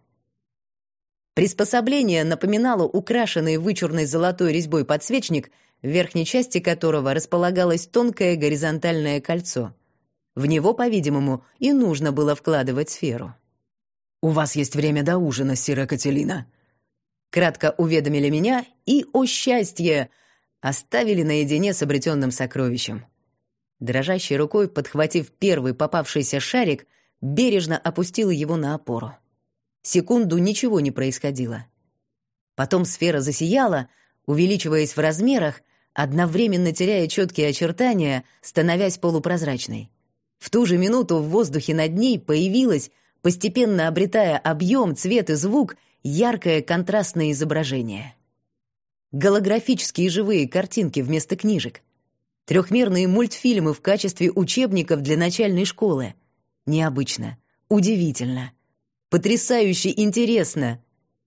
Приспособление напоминало украшенный вычурной золотой резьбой подсвечник, в верхней части которого располагалось тонкое горизонтальное кольцо. В него, по-видимому, и нужно было вкладывать сферу. «У вас есть время до ужина, сира Кателина», — кратко уведомили меня и, о счастье, оставили наедине с обретенным сокровищем. Дрожащей рукой, подхватив первый попавшийся шарик, бережно опустила его на опору. Секунду ничего не происходило. Потом сфера засияла, увеличиваясь в размерах, одновременно теряя четкие очертания, становясь полупрозрачной. В ту же минуту в воздухе над ней появилось, постепенно обретая объем, цвет и звук, яркое контрастное изображение. Голографические живые картинки вместо книжек. Трехмерные мультфильмы в качестве учебников для начальной школы. Необычно, удивительно, потрясающе интересно.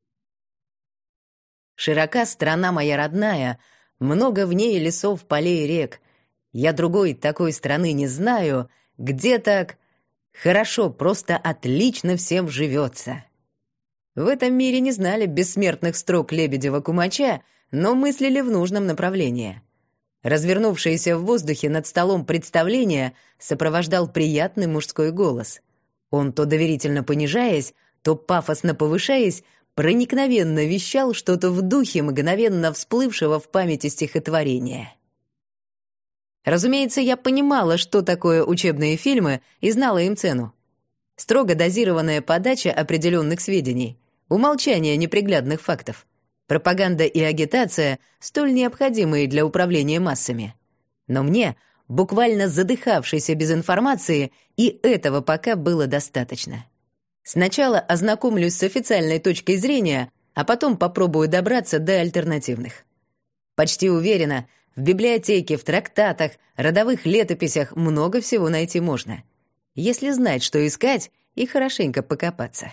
Широка страна моя родная, много в ней лесов, полей и рек. Я другой такой страны не знаю, где так хорошо, просто отлично всем живется. В этом мире не знали бессмертных строк Лебедева-Кумача, но мыслили в нужном направлении. Развернувшееся в воздухе над столом представление сопровождал приятный мужской голос. Он, то доверительно понижаясь, то пафосно повышаясь, проникновенно вещал что-то в духе мгновенно всплывшего в памяти стихотворения. Разумеется, я понимала, что такое учебные фильмы, и знала им цену. Строго дозированная подача определенных сведений, умалчание неприглядных фактов, пропаганда и агитация, столь необходимые для управления массами. Но мне, буквально задыхавшейся без информации, и этого пока было достаточно. Сначала ознакомлюсь с официальной точкой зрения, а потом попробую добраться до альтернативных. Почти уверена, в библиотеке, в трактатах, родовых летописях много всего найти можно, если знать, что искать, и хорошенько покопаться.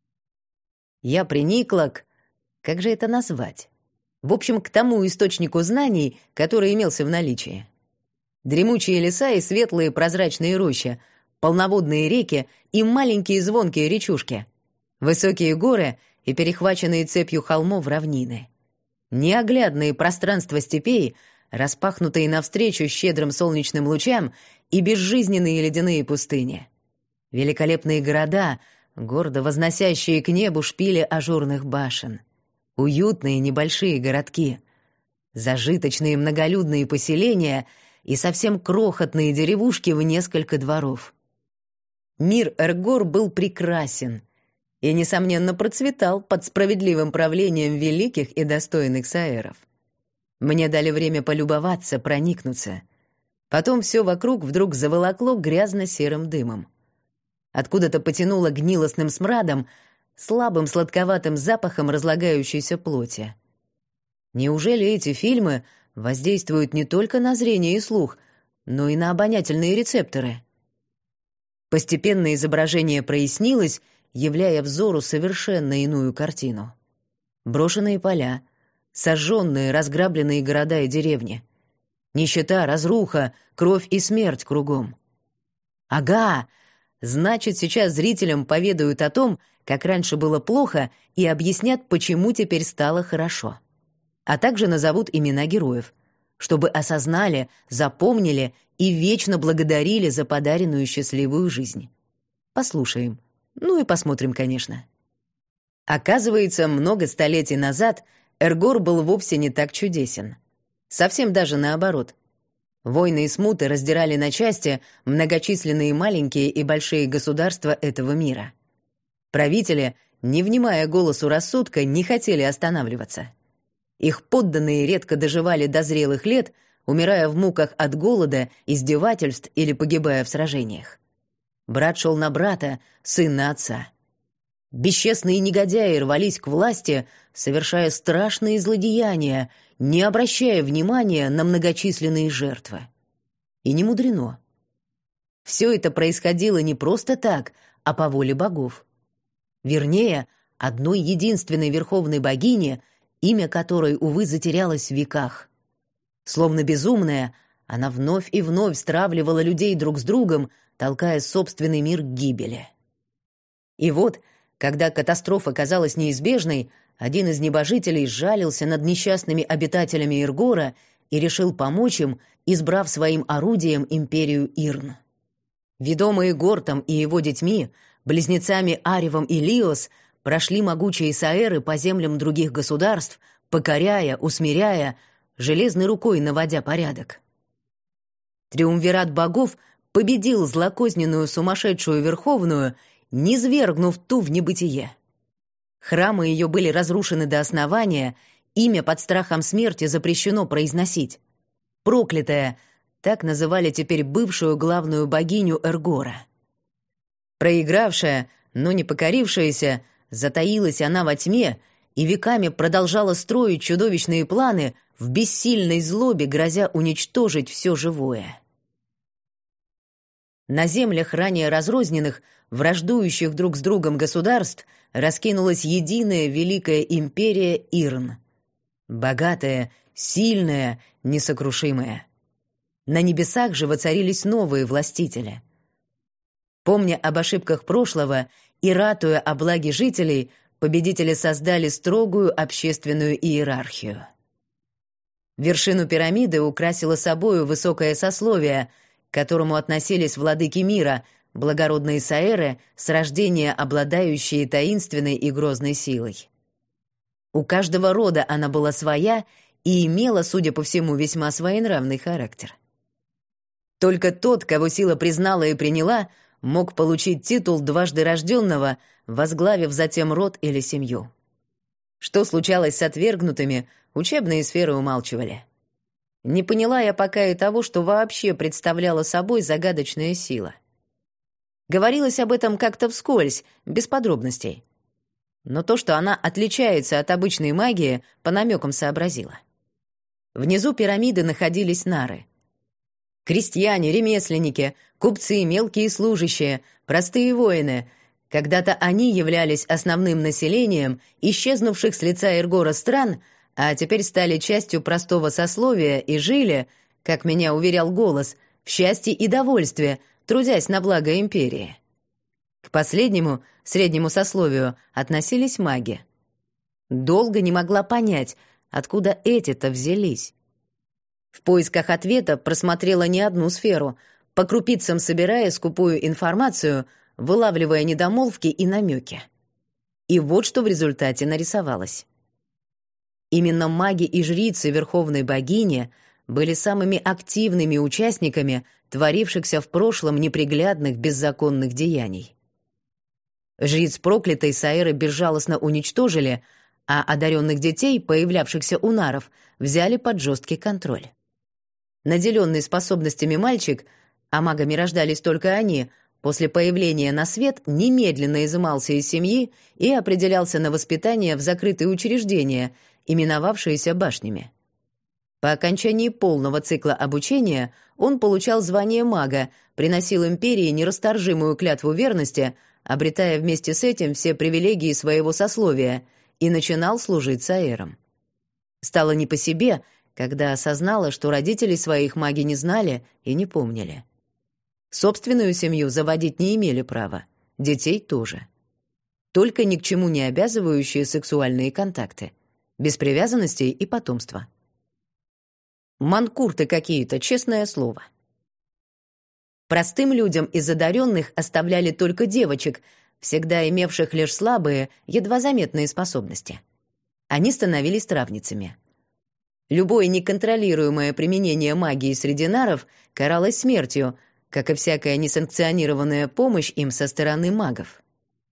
Я приникла к... Как же это назвать? В общем, к тому источнику знаний, который имелся в наличии. Дремучие леса и светлые прозрачные рощи, полноводные реки и маленькие звонкие речушки, высокие горы и перехваченные цепью холмов равнины, неоглядные пространства степей, распахнутые навстречу щедрым солнечным лучам, и безжизненные ледяные пустыни, великолепные города, гордо возносящие к небу шпили ажурных башен, уютные небольшие городки, зажиточные многолюдные поселения и совсем крохотные деревушки в несколько дворов. Мир Эргор был прекрасен и, несомненно, процветал под справедливым правлением великих и достойных саэров. Мне дали время полюбоваться, проникнуться. Потом все вокруг вдруг заволокло грязно-серым дымом. Откуда-то потянуло гнилостным смрадом, слабым сладковатым запахом разлагающейся плоти. Неужели эти фильмы воздействуют не только на зрение и слух, но и на обонятельные рецепторы? Постепенно изображение прояснилось, являя взору совершенно иную картину. Брошенные поля, сожженные, разграбленные города и деревни, нищета, разруха, кровь и смерть кругом. Ага, значит, сейчас зрителям поведают о том, как раньше было плохо, и объяснят, почему теперь стало хорошо. А также назовут имена героев, чтобы осознали, запомнили и вечно благодарили за подаренную счастливую жизнь. Послушаем. Ну и посмотрим, конечно. Оказывается, много столетий назад Эргор был вовсе не так чудесен. Совсем даже наоборот. Войны и смуты раздирали на части многочисленные маленькие и большие государства этого мира. Правители, не внимая голосу рассудка, не хотели останавливаться. Их подданные редко доживали до зрелых лет, умирая в муках от голода, издевательств или погибая в сражениях. Брат шел на брата, сын на отца. Бесчестные негодяи рвались к власти, совершая страшные злодеяния, не обращая внимания на многочисленные жертвы. И не мудрено. Все это происходило не просто так, а по воле богов. Вернее, одной единственной верховной богини, имя которой, увы, затерялось в веках. Словно безумная, она вновь и вновь стравливала людей друг с другом, толкая собственный мир к гибели. И вот, когда катастрофа казалась неизбежной, один из небожителей сжалился над несчастными обитателями Иргора и решил помочь им, избрав своим орудием империю Ирн. Ведомые Гортом и его детьми, близнецами Аревом и Лиос, прошли могучие саэры по землям других государств, покоряя, усмиряя, железной рукой наводя порядок. Триумвират богов победил злокозненную сумасшедшую Верховную, низвергнув ту в небытие. Храмы ее были разрушены до основания, имя под страхом смерти запрещено произносить. Проклятая — так называли теперь бывшую главную богиню Эргора. Проигравшая, но не покорившаяся, затаилась она во тьме и веками продолжала строить чудовищные планы, в бессильной злобе грозя уничтожить все живое. На землях, ранее разрозненных, враждующих друг с другом государств, раскинулась единая великая империя Ирн. Богатая, сильная, несокрушимая. На небесах же воцарились новые властители. Помня об ошибках прошлого и ратуя о благе жителей, победители создали строгую общественную иерархию. Вершину пирамиды украсило собою высокое сословие, к которому относились владыки мира, благородные саэры, с рождения обладающие таинственной и грозной силой. У каждого рода она была своя и имела, судя по всему, весьма своенравный характер. Только тот, кого сила признала и приняла, мог получить титул дважды рожденного, возглавив затем род или семью. Что случалось с отвергнутыми, учебные сферы умалчивали. Не поняла я пока и того, что вообще представляла собой загадочная сила. Говорилось об этом как-то вскользь, без подробностей. Но то, что она отличается от обычной магии, по намекам сообразила. Внизу пирамиды находились нары. Крестьяне, ремесленники, купцы, мелкие служащие, простые воины. Когда-то они являлись основным населением исчезнувших с лица Эргора стран, а теперь стали частью простого сословия и жили, как меня уверял голос, в счастье и довольстве, трудясь на благо империи. К последнему, среднему сословию, относились маги. Долго не могла понять, откуда эти-то взялись. В поисках ответа просмотрела не одну сферу, по крупицам собирая скупую информацию, вылавливая недомолвки и намеки. И вот что в результате нарисовалось. Именно маги и жрицы Верховной Богини были самыми активными участниками творившихся в прошлом неприглядных беззаконных деяний. Жриц проклятой Саэры безжалостно уничтожили, а одаренных детей, появлявшихся у наров, взяли под жесткий контроль. Наделенный способностями мальчик, а магами рождались только они, после появления на свет немедленно изымался из семьи и определялся на воспитание в закрытые учреждения, именовавшиеся башнями. По окончании полного цикла обучения он получал звание мага, приносил империи нерасторжимую клятву верности, обретая вместе с этим все привилегии своего сословия, и начинал служить Саэрам. Стало не по себе, когда осознала, что родителей своих маги не знали и не помнили. Собственную семью заводить не имели права, детей тоже. Только ни к чему не обязывающие сексуальные контакты, без привязанностей и потомства. Манкурты какие-то, честное слово. Простым людям из одаренных оставляли только девочек, всегда имевших лишь слабые, едва заметные способности. Они становились травницами. Любое неконтролируемое применение магии среди наров каралось смертью, как и всякая несанкционированная помощь им со стороны магов.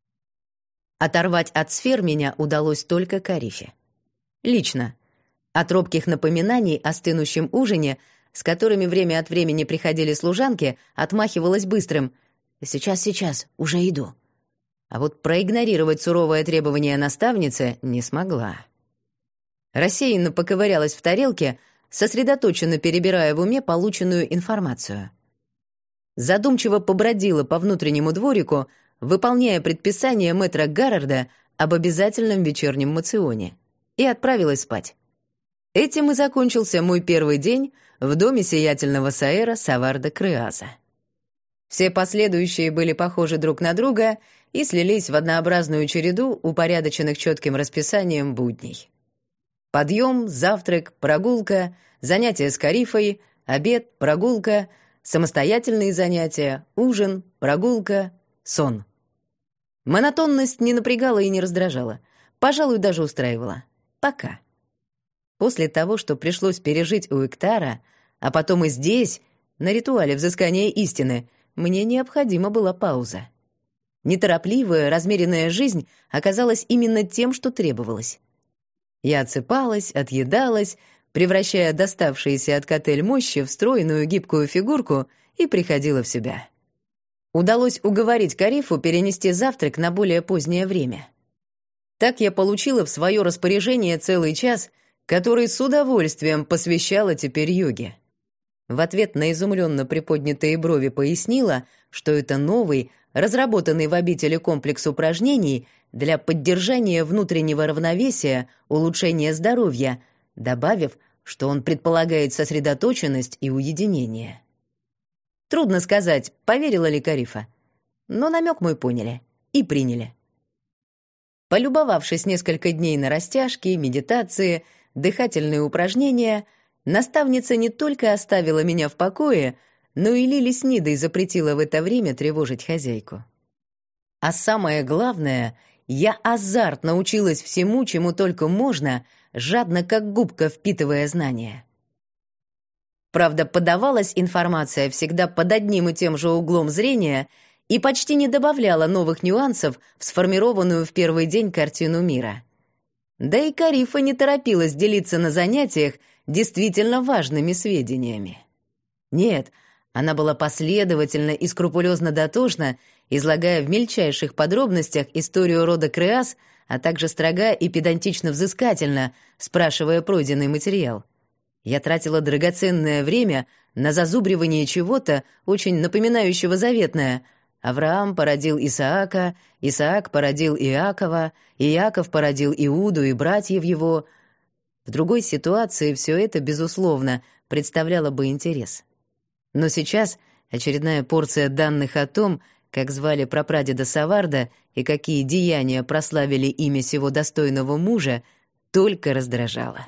Оторвать от сфер меня удалось только Карифе. Лично. От робких напоминаний о стынущем ужине, с которыми время от времени приходили служанки, отмахивалась быстрым «Сейчас, сейчас, уже иду». А вот проигнорировать суровое требование наставницы не смогла. Рассеянно поковырялась в тарелке, сосредоточенно перебирая в уме полученную информацию. Задумчиво побродила по внутреннему дворику, выполняя предписание мэтра Гаррарда об обязательном вечернем моционе, и отправилась спать. Этим и закончился мой первый день в доме сиятельного Саэра Саварда Креаза. Все последующие были похожи друг на друга и слились в однообразную череду упорядоченных четким расписанием будней. Подъем, завтрак, прогулка, занятия с Карифой, обед, прогулка, самостоятельные занятия, ужин, прогулка, сон. Монотонность не напрягала и не раздражала, пожалуй, даже устраивала. Пока. После того, что пришлось пережить у Эктара, а потом и здесь, на ритуале взыскания истины, мне необходима была пауза. Неторопливая, размеренная жизнь оказалась именно тем, что требовалось. Я отсыпалась, отъедалась, превращая доставшиеся от котель мощи в стройную гибкую фигурку, и приходила в себя. Удалось уговорить Карифу перенести завтрак на более позднее время. Так я получила в свое распоряжение целый час, который с удовольствием посвящала теперь йоге. В ответ на изумленно приподнятые брови пояснила, что это новый, разработанный в обители комплекс упражнений для поддержания внутреннего равновесия, улучшения здоровья, добавив, что он предполагает сосредоточенность и уединение. Трудно сказать, поверила ли Карифа, но намек мой поняли и приняли. Полюбовавшись несколько дней на растяжки, медитации, дыхательные упражнения, наставница не только оставила меня в покое, но и Лили с Нидой запретила в это время тревожить хозяйку. А самое главное, Я азартно училась всему, чему только можно, жадно как губка впитывая знания. Правда, подавалась информация всегда под одним и тем же углом зрения и почти не добавляла новых нюансов в сформированную в первый день картину мира. Да и Карифа не торопилась делиться на занятиях действительно важными сведениями. Нет, она была последовательна и скрупулезно дотошна, излагая в мельчайших подробностях историю рода Креас, а также строга и педантично взыскательно, спрашивая пройденный материал. Я тратила драгоценное время на зазубривание чего-то, очень напоминающего заветное. Авраам породил Исаака, Исаак породил Иакова, Иаков породил Иуду и братьев его. В другой ситуации все это, безусловно, представляло бы интерес. Но сейчас очередная порция данных о том, как звали прапрадеда Саварда и какие деяния прославили имя сего достойного мужа, только раздражала.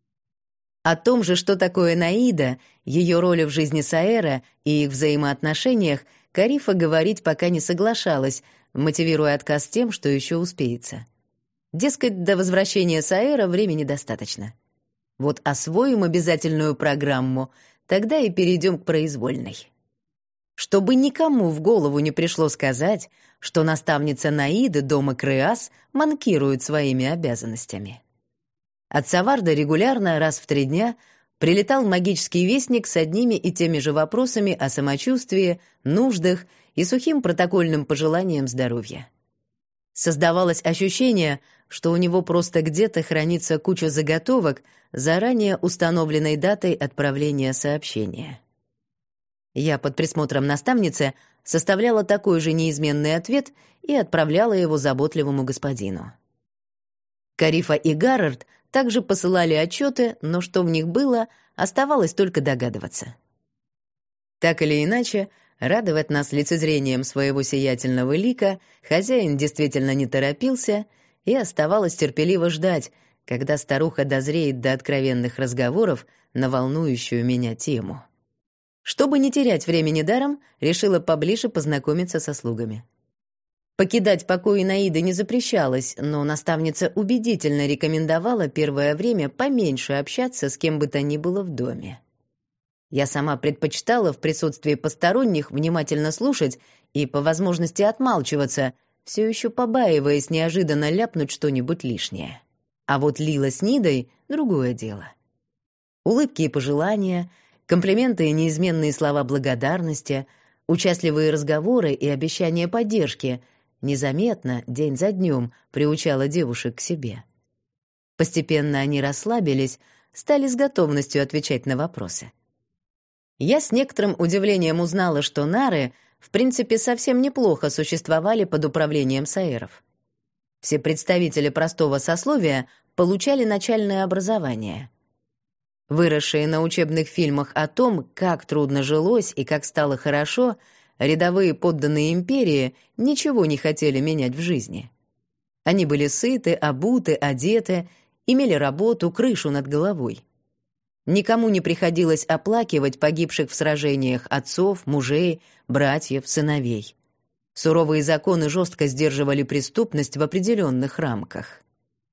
О том же, что такое Наида, ее роли в жизни Саэра и их взаимоотношениях, Карифа говорить пока не соглашалась, мотивируя отказ тем, что еще успеется. Дескать, до возвращения Саэра времени достаточно. Вот освоим обязательную программу, тогда и перейдем к произвольной. Чтобы никому в голову не пришло сказать, что наставница Наиды дома Креас манкирует своими обязанностями. От Саварда регулярно, раз в три дня, прилетал магический вестник с одними и теми же вопросами о самочувствии, нуждах и сухим протокольным пожеланием здоровья. Создавалось ощущение, что у него просто где-то хранится куча заготовок заранее установленной датой отправления сообщения. Я под присмотром наставницы составляла такой же неизменный ответ и отправляла его заботливому господину. Карифа и Гаррард также посылали отчеты, но что в них было, оставалось только догадываться. Так или иначе, радовать нас лицезрением своего сиятельного лика хозяин действительно не торопился, и оставалось терпеливо ждать, когда старуха дозреет до откровенных разговоров на волнующую меня тему. Чтобы не терять времени даром, решила поближе познакомиться со слугами. Покидать покои Наиды не запрещалось, но наставница убедительно рекомендовала первое время поменьше общаться с кем бы то ни было в доме. Я сама предпочитала в присутствии посторонних внимательно слушать и по возможности отмалчиваться, все еще побаиваясь неожиданно ляпнуть что-нибудь лишнее. А вот Лила с Нидой — другое дело. Улыбки и пожелания, комплименты и неизменные слова благодарности, участливые разговоры и обещания поддержки — незаметно, день за днем, приучала девушек к себе. Постепенно они расслабились, стали с готовностью отвечать на вопросы. Я с некоторым удивлением узнала, что нары, в принципе, совсем неплохо существовали под управлением саэров. Все представители простого сословия получали начальное образование. Выросшие на учебных фильмах о том, как трудно жилось и как стало хорошо, рядовые подданные империи ничего не хотели менять в жизни. Они были сыты, обуты, одеты, имели работу, крышу над головой. Никому не приходилось оплакивать погибших в сражениях отцов, мужей, братьев, сыновей. Суровые законы жестко сдерживали преступность в определенных рамках.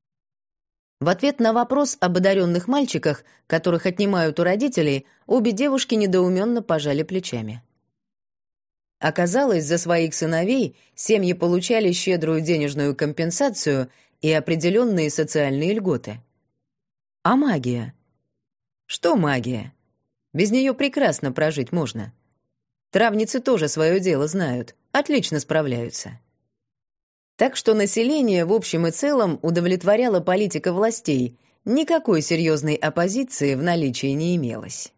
В ответ на вопрос об одаренных мальчиках, которых отнимают у родителей, обе девушки недоуменно пожали плечами. Оказалось, за своих сыновей семьи получали щедрую денежную компенсацию и определенные социальные льготы. А магия? Что магия? Без нее прекрасно прожить можно. Травницы тоже свое дело знают, отлично справляются. Так что население в общем и целом удовлетворяло политика властей, никакой серьезной оппозиции в наличии не имелось.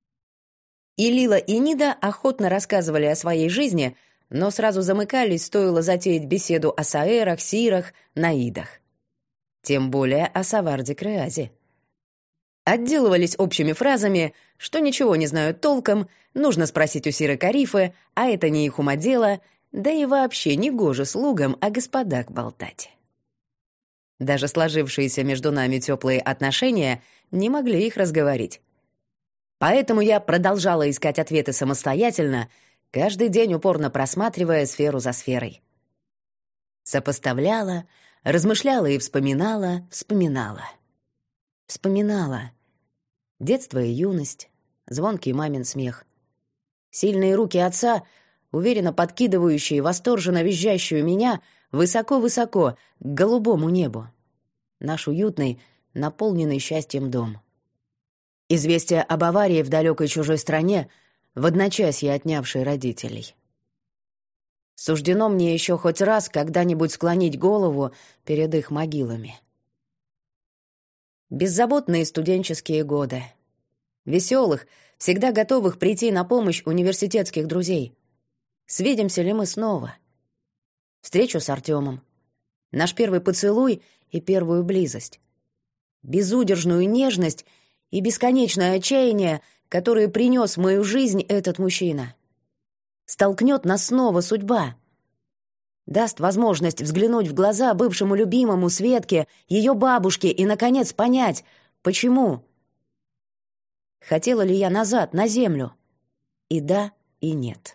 И Лила, и Нида охотно рассказывали о своей жизни, но сразу замыкались, стоило затеять беседу о саэрах, сирах, наидах. Тем более о Саварде Креазе. Отделывались общими фразами, что ничего не знают толком, нужно спросить у Сиры Карифы, а это не их ума-дело, да и вообще негоже слугам о господах болтать. Даже сложившиеся между нами теплые отношения не могли их разговорить. Поэтому я продолжала искать ответы самостоятельно, каждый день упорно просматривая сферу за сферой. Сопоставляла, размышляла и вспоминала, вспоминала. Вспоминала. Детство и юность, звонкий мамин смех. Сильные руки отца, уверенно подкидывающие, восторженно визжащую меня высоко-высоко, к голубому небу. Наш уютный, наполненный счастьем дом. Известие об аварии в далекой чужой стране, в одночасье отнявшей родителей. Суждено мне еще хоть раз когда-нибудь склонить голову перед их могилами. Беззаботные студенческие годы. Веселых, всегда готовых прийти на помощь университетских друзей. Свидимся ли мы снова? Встречу с Артемом. Наш первый поцелуй и первую близость. Безудержную нежность и бесконечное отчаяние, которые принес в мою жизнь этот мужчина. Столкнет нас снова судьба. Даст возможность взглянуть в глаза бывшему любимому Светке, ее бабушке и, наконец, понять, почему. Хотела ли я назад, на землю? И да, и нет.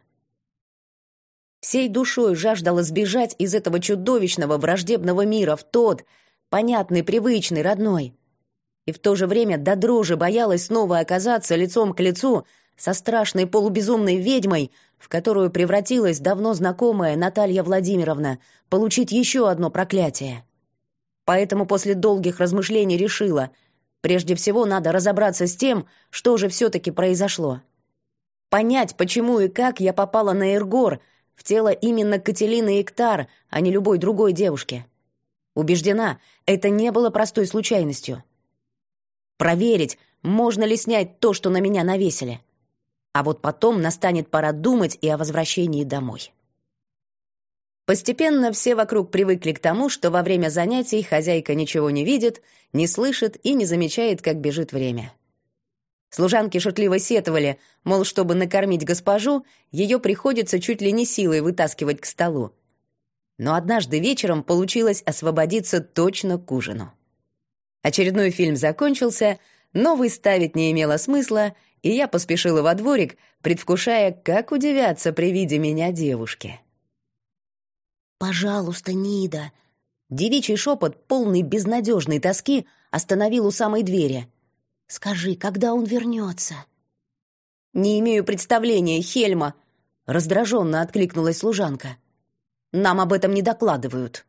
Всей душой жаждала сбежать из этого чудовищного враждебного мира в тот, понятный, привычный, родной. И в то же время до дрожи боялась снова оказаться лицом к лицу со страшной полубезумной ведьмой, в которую превратилась давно знакомая Наталья Владимировна, получить еще одно проклятие. Поэтому после долгих размышлений решила, прежде всего надо разобраться с тем, что же все-таки произошло. Понять, почему и как я попала на Эргор, в тело именно Кателины Эктар, а не любой другой девушки. Убеждена, это не было простой случайностью. Проверить, можно ли снять то, что на меня навесили. А вот потом настанет пора думать и о возвращении домой. Постепенно все вокруг привыкли к тому, что во время занятий хозяйка ничего не видит, не слышит и не замечает, как бежит время. Служанки шутливо сетовали, мол, чтобы накормить госпожу, ее приходится чуть ли не силой вытаскивать к столу. Но однажды вечером получилось освободиться точно к ужину. Очередной фильм закончился, новый ставить не имело смысла, и я поспешила во дворик, предвкушая, как удивятся при виде меня девушки. «Пожалуйста, Нида!» Девичий шепот, полный безнадежной тоски, остановил у самой двери. «Скажи, когда он вернется?» «Не имею представления, Хельма!» — раздраженно откликнулась служанка. «Нам об этом не докладывают».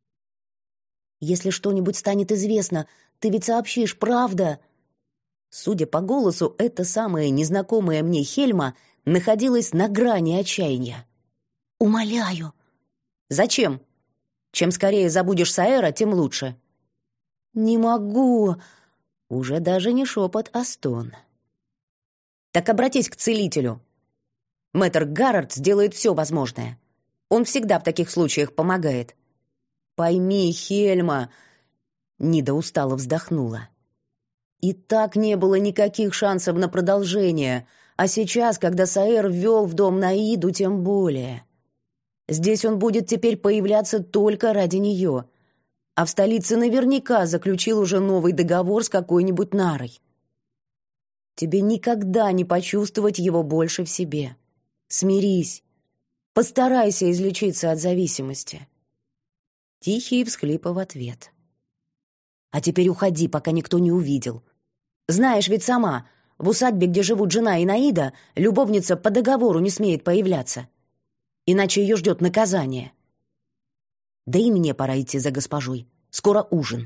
«Если что-нибудь станет известно, ты ведь сообщишь, правда?» Судя по голосу, эта самая незнакомая мне Хельма находилась на грани отчаяния. «Умоляю». «Зачем? Чем скорее забудешь Саэра, тем лучше». «Не могу». Уже даже не шепот, а стон. «Так обратись к целителю. Мэтр Гаррард сделает все возможное. Он всегда в таких случаях помогает». «Пойми, Хельма...» Нида устало вздохнула. «И так не было никаких шансов на продолжение, а сейчас, когда Саэр ввел в дом Наиду, тем более. Здесь он будет теперь появляться только ради нее, а в столице наверняка заключил уже новый договор с какой-нибудь нарой. Тебе никогда не почувствовать его больше в себе. Смирись, постарайся излечиться от зависимости». Тихие всхлипы в ответ. «А теперь уходи, пока никто не увидел. Знаешь ведь сама, в усадьбе, где живут жена и Наида, любовница по договору не смеет появляться. Иначе ее ждет наказание. Да и мне пора идти за госпожой. Скоро ужин».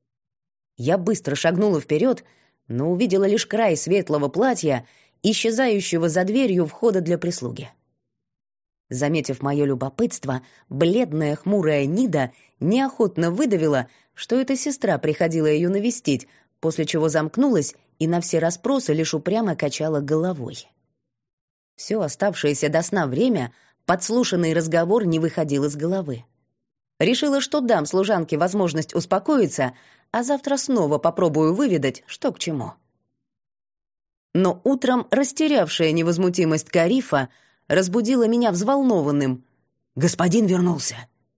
Я быстро шагнула вперед, но увидела лишь край светлого платья, исчезающего за дверью входа для прислуги. Заметив мое любопытство, бледная хмурая Нида неохотно выдавила, что эта сестра приходила ее навестить, после чего замкнулась и на все расспросы лишь упрямо качала головой. Все оставшееся до сна время подслушанный разговор не выходил из головы. Решила, что дам служанке возможность успокоиться, а завтра снова попробую выведать, что к чему. Но утром растерявшая невозмутимость Карифа разбудила меня взволнованным. «Господин вернулся!»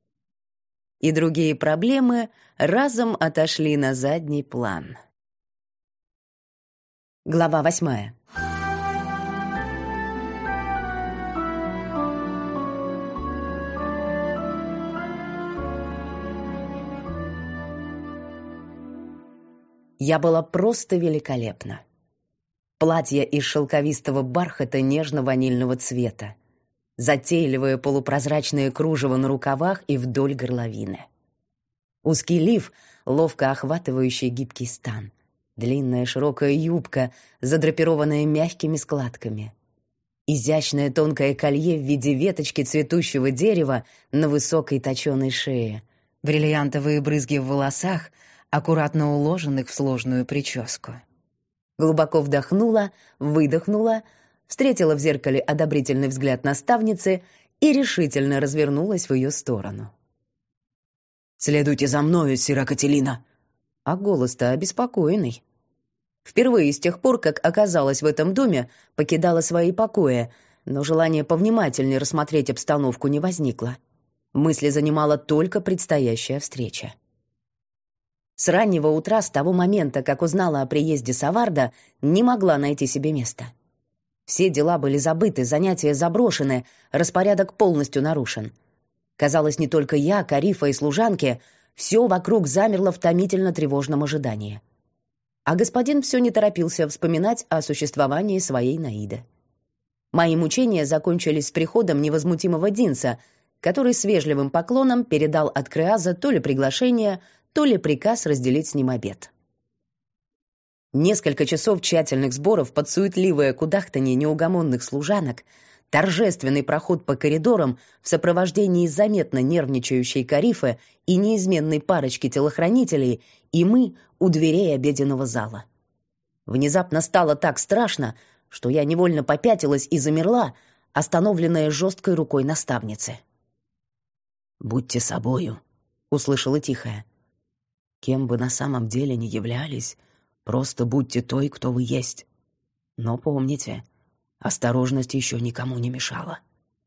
И другие проблемы разом отошли на задний план. Глава восьмая. Я была просто великолепна. Платье из шелковистого бархата нежно-ванильного цвета, затейливое полупрозрачное кружево на рукавах и вдоль горловины. Узкий лиф, ловко охватывающий гибкий стан. Длинная широкая юбка, задрапированная мягкими складками. Изящное тонкое колье в виде веточки цветущего дерева на высокой точеной шее. Бриллиантовые брызги в волосах, аккуратно уложенных в сложную прическу. Глубоко вдохнула, выдохнула, встретила в зеркале одобрительный взгляд наставницы и решительно развернулась в ее сторону. «Следуйте за мною, сира Кателина!» А голос-то обеспокоенный. Впервые с тех пор, как оказалась в этом доме, покидала свои покои, но желание повнимательнее рассмотреть обстановку не возникло. Мысли занимала только предстоящая встреча. С раннего утра, с того момента, как узнала о приезде Саварда, не могла найти себе места. Все дела были забыты, занятия заброшены, распорядок полностью нарушен. Казалось, не только я, Карифа и служанки, все вокруг замерло в томительно-тревожном ожидании. А господин все не торопился вспоминать о существовании своей Наиды. Мои мучения закончились с приходом невозмутимого Динса, который с вежливым поклоном передал от Креаза то ли приглашение, то ли приказ разделить с ним обед. Несколько часов тщательных сборов под суетливое кудахтанье неугомонных служанок, торжественный проход по коридорам в сопровождении заметно нервничающей Карифы и неизменной парочки телохранителей, и мы у дверей обеденного зала. Внезапно стало так страшно, что я невольно попятилась и замерла, остановленная жесткой рукой наставницы. «Будьте собою», — услышала тихая. «Кем бы на самом деле ни являлись, просто будьте той, кто вы есть. Но помните, осторожность еще никому не мешала».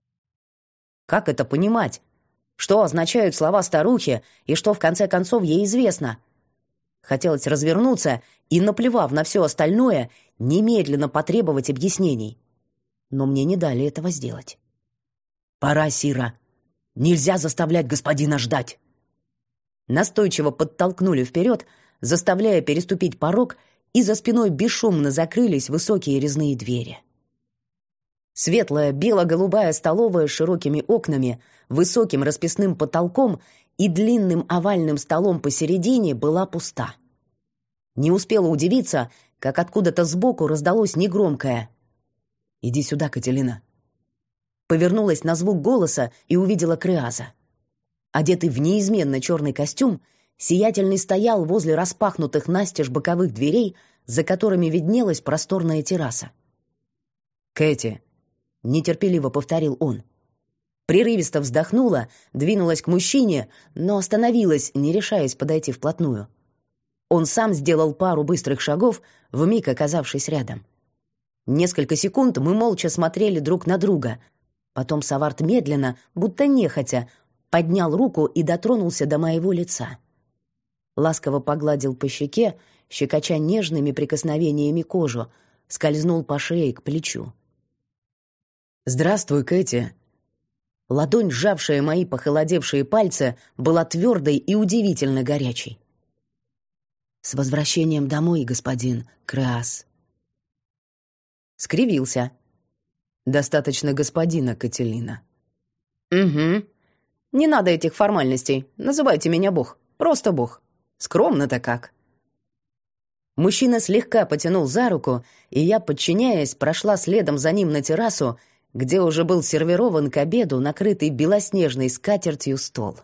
Как это понимать? Что означают слова старухи и что в конце концов ей известно? Хотелось развернуться и, наплевав на все остальное, немедленно потребовать объяснений. Но мне не дали этого сделать. «Пора, сира. Нельзя заставлять господина ждать». Настойчиво подтолкнули вперед, заставляя переступить порог, и за спиной бесшумно закрылись высокие резные двери. Светлая бело-голубая столовая с широкими окнами, высоким расписным потолком и длинным овальным столом посередине была пуста. Не успела удивиться, как откуда-то сбоку раздалось негромкое: «Иди сюда, Кателина». Повернулась на звук голоса и увидела Креаза. Одетый в неизменно черный костюм, сиятельный стоял возле распахнутых настежь боковых дверей, за которыми виднелась просторная терраса. «Кэти», — нетерпеливо повторил он. Прерывисто вздохнула, двинулась к мужчине, но остановилась, не решаясь подойти вплотную. Он сам сделал пару быстрых шагов, вмиг оказавшись рядом. Несколько секунд мы молча смотрели друг на друга. Потом Савард медленно, будто нехотя, поднял руку и дотронулся до моего лица. Ласково погладил по щеке, щекоча нежными прикосновениями кожу, скользнул по шее к плечу. «Здравствуй, Кэти». Ладонь, сжавшая мои похолодевшие пальцы, была твердой и удивительно горячей. «С возвращением домой, господин Креас». Скривился. «Достаточно господина, Кателина». «Угу. Не надо этих формальностей. Называйте меня Бог. Просто Бог. Скромно-то как». Мужчина слегка потянул за руку, и я, подчиняясь, прошла следом за ним на террасу, где уже был сервирован к обеду накрытый белоснежной скатертью стол.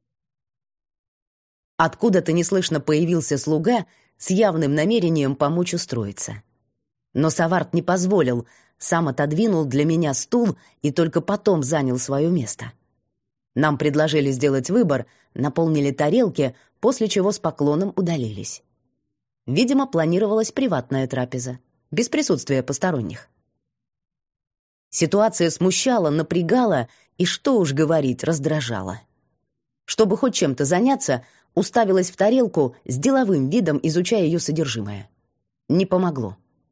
Откуда-то неслышно появился слуга с явным намерением помочь устроиться. Но Савард не позволил, сам отодвинул для меня стул и только потом занял свое место. Нам предложили сделать выбор, наполнили тарелки, после чего с поклоном удалились. Видимо, планировалась приватная трапеза, без присутствия посторонних. Ситуация смущала, напрягала и, что уж говорить, раздражала. Чтобы хоть чем-то заняться, уставилась в тарелку с деловым видом, изучая ее содержимое. Не помогло.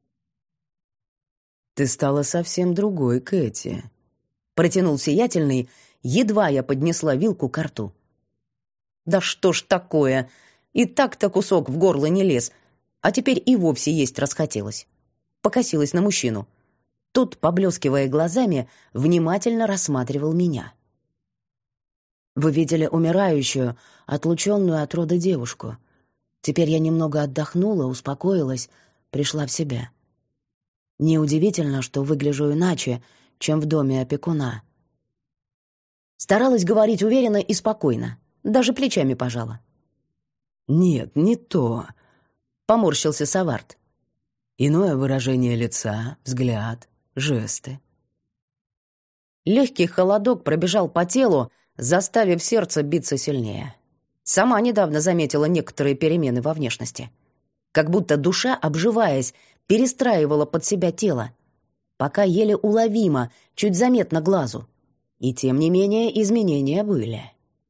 «Ты стала совсем другой, Кэти», — протянул сиятельный, едва я поднесла вилку к рту. «Да что ж такое? И так-то кусок в горло не лез. а теперь и вовсе есть расхотелось. Покосилась на мужчину. Тот, поблескивая глазами, внимательно рассматривал меня. «Вы видели умирающую, отлученную от рода девушку. Теперь я немного отдохнула, успокоилась, пришла в себя. Неудивительно, что выгляжу иначе, чем в доме опекуна». Старалась говорить уверенно и спокойно, даже плечами пожала. «Нет, не то», — поморщился Саварт. «Иное выражение лица, взгляд, жесты». Легкий холодок пробежал по телу, заставив сердце биться сильнее. Сама недавно заметила некоторые перемены во внешности. Как будто душа, обживаясь, перестраивала под себя тело. Пока еле уловимо, чуть заметно глазу. И тем не менее изменения были.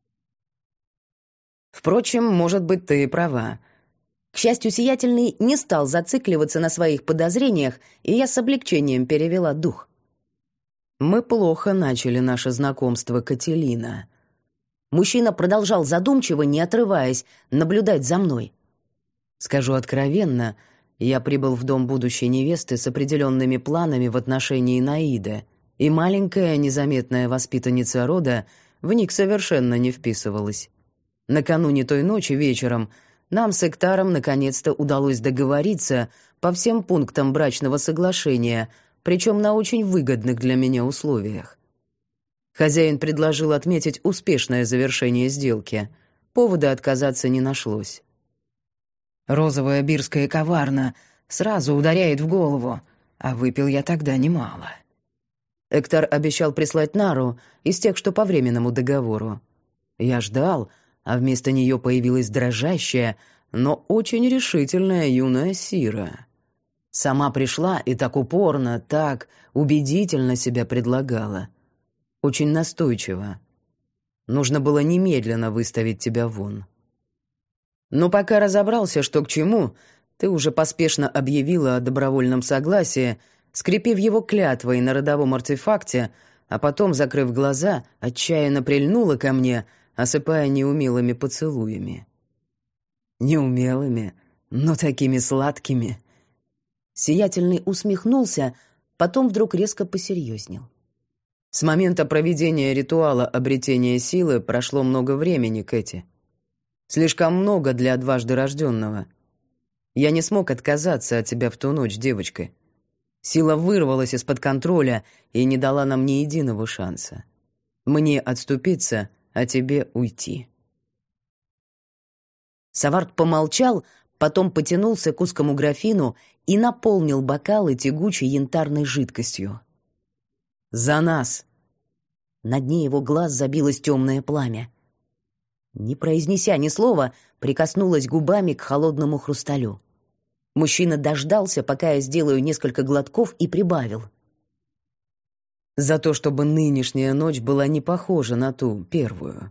Впрочем, может быть, ты и права. К счастью, Сиятельный не стал зацикливаться на своих подозрениях, и я с облегчением перевела дух. Мы плохо начали наше знакомство, Кателина. Мужчина продолжал задумчиво, не отрываясь, наблюдать за мной. Скажу откровенно, я прибыл в дом будущей невесты с определенными планами в отношении Наиды, и маленькая незаметная воспитанница рода в них совершенно не вписывалась. Накануне той ночи вечером нам с Эктаром наконец-то удалось договориться по всем пунктам брачного соглашения, причем на очень выгодных для меня условиях. Хозяин предложил отметить успешное завершение сделки. Повода отказаться не нашлось. Розовая бирская коварна сразу ударяет в голову, а выпил я тогда немало. Эктар обещал прислать Нару из тех, что по временному договору. Я ждал, а вместо нее появилась дрожащая, но очень решительная юная Сира. Сама пришла и так упорно, так убедительно себя предлагала. Очень настойчиво. Нужно было немедленно выставить тебя вон. Но пока разобрался, что к чему, ты уже поспешно объявила о добровольном согласии, скрепив его клятвой на родовом артефакте, а потом, закрыв глаза, отчаянно прильнула ко мне, осыпая неумелыми поцелуями. Неумелыми, но такими сладкими. Сиятельный усмехнулся, потом вдруг резко посерьезнел. С момента проведения ритуала обретения силы прошло много времени, Кэти. Слишком много для дважды рожденного. Я не смог отказаться от тебя в ту ночь, девочка. Сила вырвалась из-под контроля и не дала нам ни единого шанса. Мне отступиться, а тебе уйти. Саварт помолчал, потом потянулся к узкому графину и наполнил бокалы тягучей янтарной жидкостью. «За нас!» На дне его глаз забилось темное пламя. Не произнеся ни слова, прикоснулась губами к холодному хрусталю. Мужчина дождался, пока я сделаю несколько глотков, и прибавил. «За то, чтобы нынешняя ночь была не похожа на ту первую».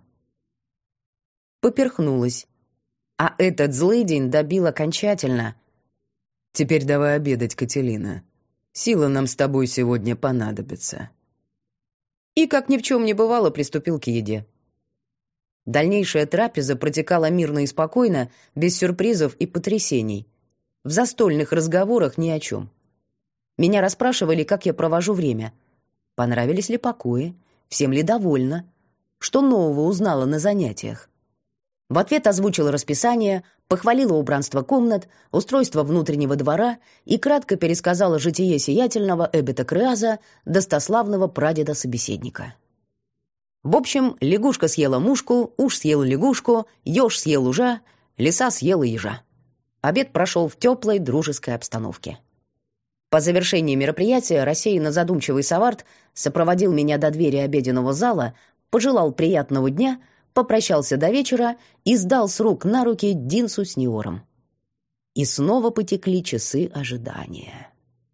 Поперхнулась. А этот злый день добил окончательно. «Теперь давай обедать, Кателина. Сила нам с тобой сегодня понадобится». И, как ни в чем не бывало, приступил к еде. Дальнейшая трапеза протекала мирно и спокойно, без сюрпризов и потрясений. В застольных разговорах ни о чем. Меня расспрашивали, как я провожу время. Понравились ли покои, всем ли довольна, что нового узнала на занятиях. В ответ озвучила расписание, похвалила убранство комнат, устройство внутреннего двора и кратко пересказала житие сиятельного Эбета Креаза, достославного прадеда-собеседника. В общем, лягушка съела мушку, уж съел лягушку, еж съел ужа, лиса съела ежа. Обед прошел в теплой дружеской обстановке. По завершении мероприятия рассеянно задумчивый Саварт сопроводил меня до двери обеденного зала, пожелал приятного дня, попрощался до вечера и сдал с рук на руки Динсу с Ниором. И снова потекли часы ожидания.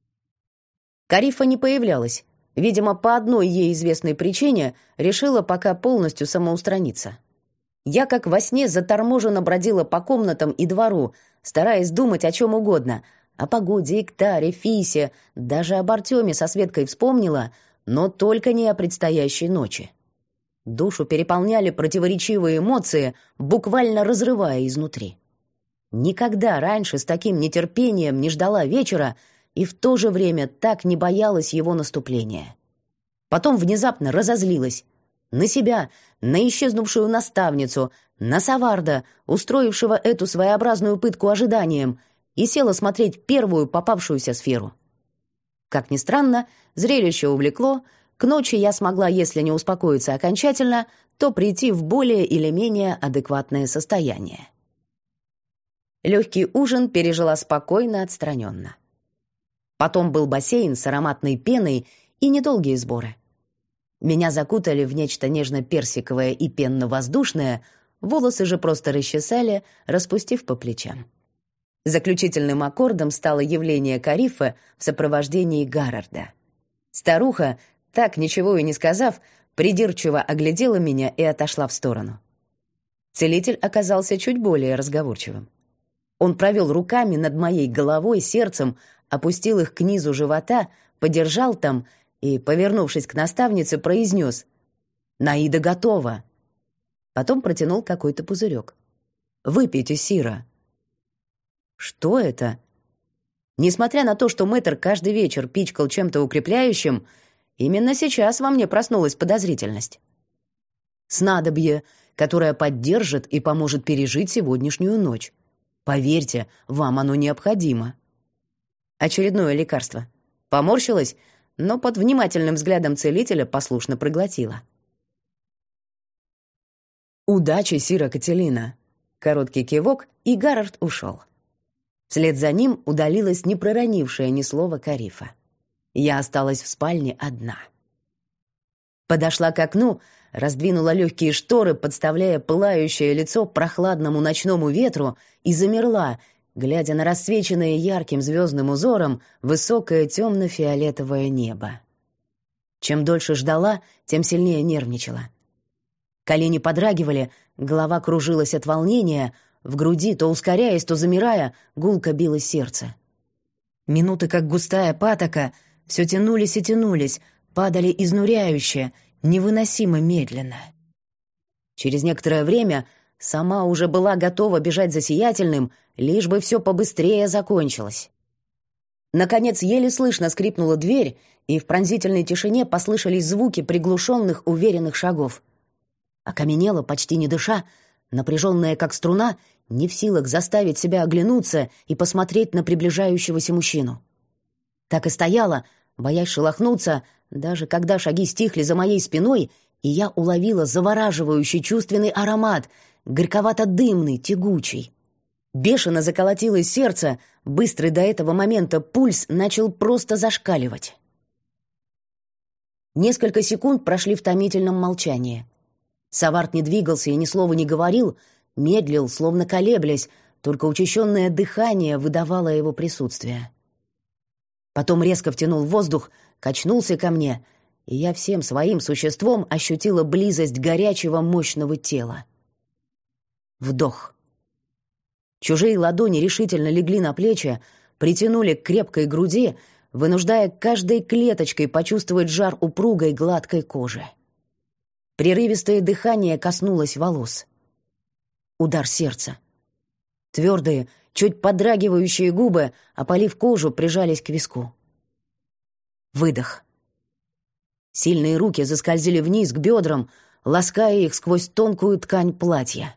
Карифа не появлялась. Видимо, по одной ей известной причине решила пока полностью самоустраниться. Я, как во сне, заторможенно бродила по комнатам и двору, стараясь думать о чем угодно. О погоде, Эктаре, Фисе, даже об Артеме со Светкой вспомнила, но только не о предстоящей ночи. Душу переполняли противоречивые эмоции, буквально разрывая изнутри. Никогда раньше с таким нетерпением не ждала вечера и в то же время так не боялась его наступления. Потом внезапно разозлилась. На себя, на исчезнувшую наставницу, на Саварда, устроившего эту своеобразную пытку ожиданием, и села смотреть первую попавшуюся сферу. Как ни странно, зрелище увлекло. К ночи я смогла, если не успокоиться окончательно, то прийти в более или менее адекватное состояние. Легкий ужин пережила спокойно, отстраненно. Потом был бассейн с ароматной пеной и недолгие сборы. Меня закутали в нечто нежно-персиковое и пенно-воздушное, волосы же просто расчесали, распустив по плечам. Заключительным аккордом стало явление Карифа в сопровождении Гаррарда. Старуха, так ничего и не сказав, придирчиво оглядела меня и отошла в сторону. Целитель оказался чуть более разговорчивым. Он провел руками над моей головой, сердцем, опустил их к низу живота, подержал там и, повернувшись к наставнице, произнес: «Наида готова». Потом протянул какой-то пузырек. «Выпейте, Сира». Что это? Несмотря на то, что мэтр каждый вечер пичкал чем-то укрепляющим, именно сейчас во мне проснулась подозрительность. Снадобье, которое поддержит и поможет пережить сегодняшнюю ночь. Поверьте, вам оно необходимо. Очередное лекарство. Поморщилась, но под внимательным взглядом целителя послушно проглотила. «Удачи, Сира Кателина!» Короткий кивок, и Гаррард ушел. Вслед за ним удалилась не проронившая ни слова Карифа. Я осталась в спальне одна. Подошла к окну, раздвинула легкие шторы, подставляя пылающее лицо прохладному ночному ветру, и замерла, глядя на рассвеченное ярким звездным узором высокое темно-фиолетовое небо. Чем дольше ждала, тем сильнее нервничала. Колени подрагивали, голова кружилась от волнения, в груди, то ускоряясь, то замирая, гулко билось сердце. Минуты, как густая патока, все тянулись и тянулись, падали изнуряюще, невыносимо медленно. Через некоторое время сама уже была готова бежать за сиятельным, лишь бы все побыстрее закончилось. Наконец, еле слышно скрипнула дверь, и в пронзительной тишине послышались звуки приглушенных, уверенных шагов. Окаменела, почти не дыша, напряженная как струна, не в силах заставить себя оглянуться и посмотреть на приближающегося мужчину. Так и стояла, боясь шелохнуться, даже когда шаги стихли за моей спиной, и я уловила завораживающий чувственный аромат, горьковато-дымный, тягучий. Бешено заколотилось сердце, быстрый до этого момента пульс начал просто зашкаливать. Несколько секунд прошли в томительном молчании. Савард не двигался и ни слова не говорил, медлил, словно колеблясь, только учащенное дыхание выдавало его присутствие. Потом резко втянул воздух, качнулся ко мне, и я всем своим существом ощутила близость горячего мощного тела. Вдох. Чужие ладони решительно легли на плечи, притянули к крепкой груди, вынуждая каждой клеточкой почувствовать жар упругой гладкой кожи. Прерывистое дыхание коснулось волос. Удар сердца. Твердые, чуть подрагивающие губы, опалив кожу, прижались к виску. Выдох. Сильные руки заскользили вниз к бедрам, лаская их сквозь тонкую ткань платья.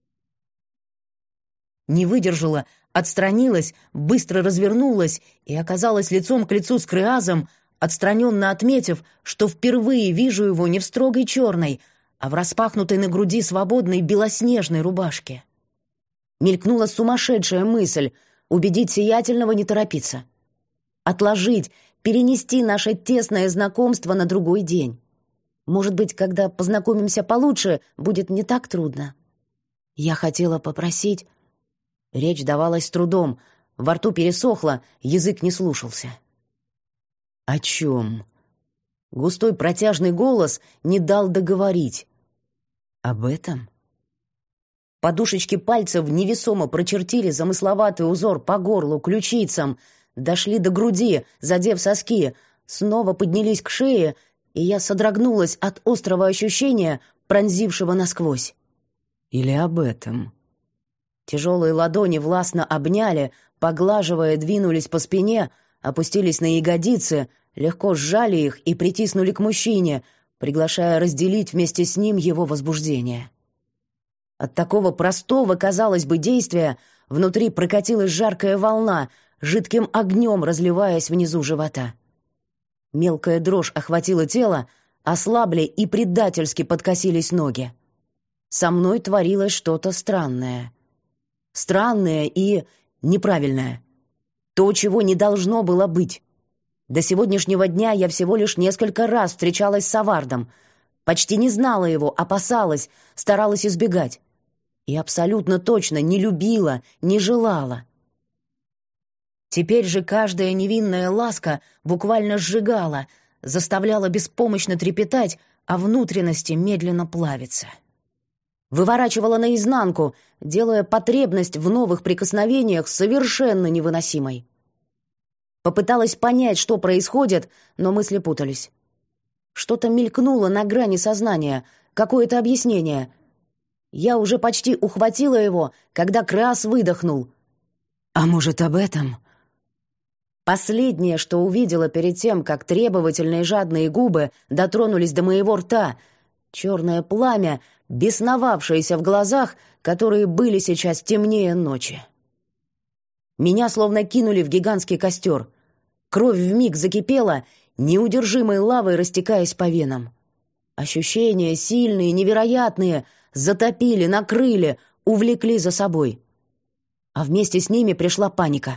Не выдержала, отстранилась, быстро развернулась и оказалась лицом к лицу с Креазом, отстраненно отметив, что впервые вижу его не в строгой черной, а в распахнутой на груди свободной белоснежной рубашке. Мелькнула сумасшедшая мысль убедить сиятельного не торопиться. Отложить, перенести наше тесное знакомство на другой день. Может быть, когда познакомимся получше, будет не так трудно. Я хотела попросить... Речь давалась с трудом, во рту пересохло, язык не слушался. «О чем?» Густой протяжный голос не дал договорить. «Об этом?» Подушечки пальцев невесомо прочертили замысловатый узор по горлу, ключицам, дошли до груди, задев соски, снова поднялись к шее, и я содрогнулась от острого ощущения, пронзившего насквозь. «Или об этом?» Тяжелые ладони властно обняли, поглаживая, двинулись по спине, опустились на ягодицы, легко сжали их и притиснули к мужчине, приглашая разделить вместе с ним его возбуждение. От такого простого, казалось бы, действия внутри прокатилась жаркая волна, жидким огнем разливаясь внизу живота. Мелкая дрожь охватила тело, ослабли и предательски подкосились ноги. Со мной творилось что-то странное. Странное и неправильное. То, чего не должно было быть. До сегодняшнего дня я всего лишь несколько раз встречалась с Савардом. Почти не знала его, опасалась, старалась избегать. И абсолютно точно не любила, не желала. Теперь же каждая невинная ласка буквально сжигала, заставляла беспомощно трепетать, а внутренности медленно плавиться. Выворачивала наизнанку, делая потребность в новых прикосновениях совершенно невыносимой. Попыталась понять, что происходит, но мысли путались. Что-то мелькнуло на грани сознания, какое-то объяснение. Я уже почти ухватила его, когда Креас выдохнул. «А может, об этом?» Последнее, что увидела перед тем, как требовательные жадные губы дотронулись до моего рта, черное пламя, бесновавшееся в глазах, которые были сейчас темнее ночи. Меня словно кинули в гигантский костер. Кровь вмиг закипела, неудержимой лавой растекаясь по венам. Ощущения сильные, невероятные, затопили, накрыли, увлекли за собой. А вместе с ними пришла паника.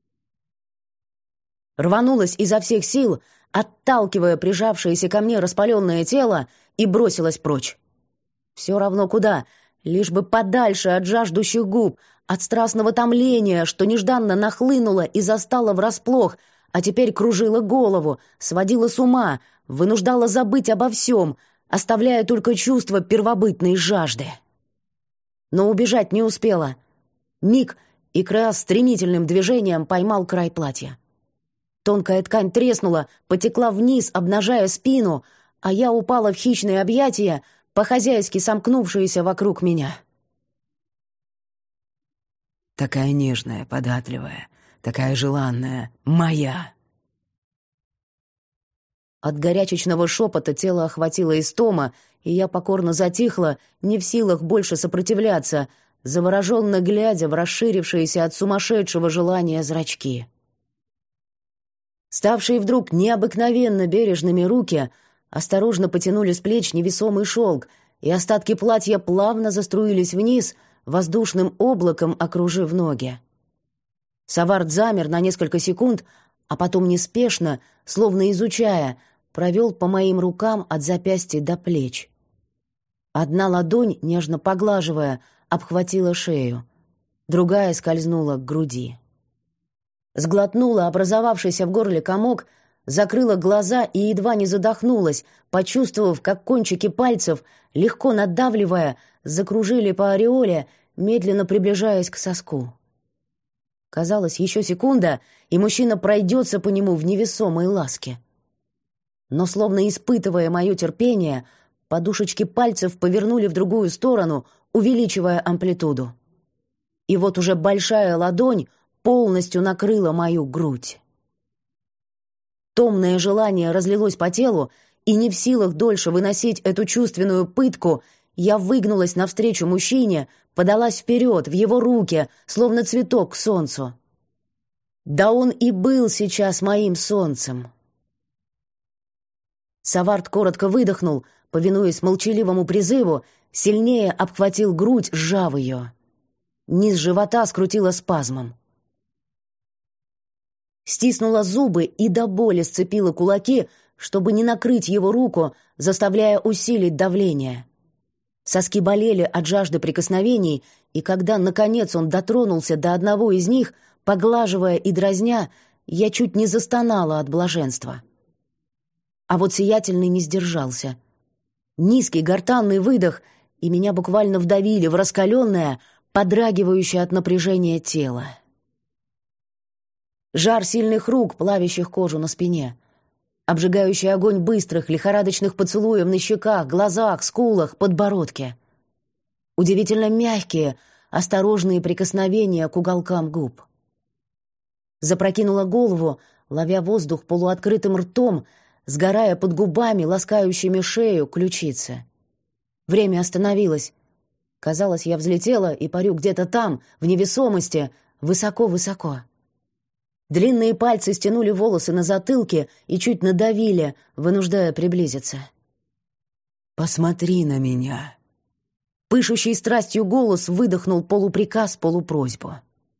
Рванулась изо всех сил, отталкивая прижавшееся ко мне распаленное тело, и бросилась прочь. Все равно куда, лишь бы подальше от жаждущих губ, от страстного томления, что нежданно нахлынуло и застало врасплох, а теперь кружило голову, сводило с ума, вынуждало забыть обо всем, оставляя только чувство первобытной жажды. Но убежать не успела. Миг, и Креас стремительным движением поймал край платья. Тонкая ткань треснула, потекла вниз, обнажая спину, а я упала в хищные объятия, по-хозяйски сомкнувшиеся вокруг меня. Такая нежная, податливая, такая желанная, моя. От горячечного шепота тело охватило истома, и я покорно затихла, не в силах больше сопротивляться, завороженно глядя в расширившиеся от сумасшедшего желания зрачки. Ставшие вдруг необыкновенно бережными руки осторожно потянули с плеч невесомый шелк, и остатки платья плавно заструились вниз, воздушным облаком окружив ноги. Савард замер на несколько секунд, а потом неспешно, словно изучая, провел по моим рукам от запястья до плеч. Одна ладонь, нежно поглаживая, обхватила шею, другая скользнула к груди. Сглотнула образовавшийся в горле комок, закрыла глаза и едва не задохнулась, почувствовав, как кончики пальцев, легко надавливая, закружили по ореоле, медленно приближаясь к соску. Казалось, еще секунда, и мужчина пройдется по нему в невесомой ласке. Но, словно испытывая мое терпение, подушечки пальцев повернули в другую сторону, увеличивая амплитуду. И вот уже большая ладонь полностью накрыла мою грудь. Томное желание разлилось по телу, и не в силах дольше выносить эту чувственную пытку, я выгнулась навстречу мужчине, подалась вперед, в его руки, словно цветок к солнцу. Да он и был сейчас моим солнцем. Савард коротко выдохнул, повинуясь молчаливому призыву, сильнее обхватил грудь, сжав ее. Низ живота скрутило спазмом. Стиснула зубы и до боли сцепила кулаки, чтобы не накрыть его руку, заставляя усилить давление. Соски болели от жажды прикосновений, и когда, наконец, он дотронулся до одного из них, поглаживая и дразня, я чуть не застонала от блаженства. А вот сиятельный не сдержался. Низкий гортанный выдох, и меня буквально вдавили в раскаленное, подрагивающее от напряжения тело. Жар сильных рук, плавящих кожу на спине. Обжигающий огонь быстрых, лихорадочных поцелуев на щеках, глазах, скулах, подбородке. Удивительно мягкие, осторожные прикосновения к уголкам губ. Запрокинула голову, ловя воздух полуоткрытым ртом, сгорая под губами, ласкающими шею, ключицы. Время остановилось. Казалось, я взлетела и парю где-то там, в невесомости, высоко-высоко. Длинные пальцы стянули волосы на затылке и чуть надавили, вынуждая приблизиться. «Посмотри на меня!» Пышущий страстью голос выдохнул полуприказ, полупросьбу.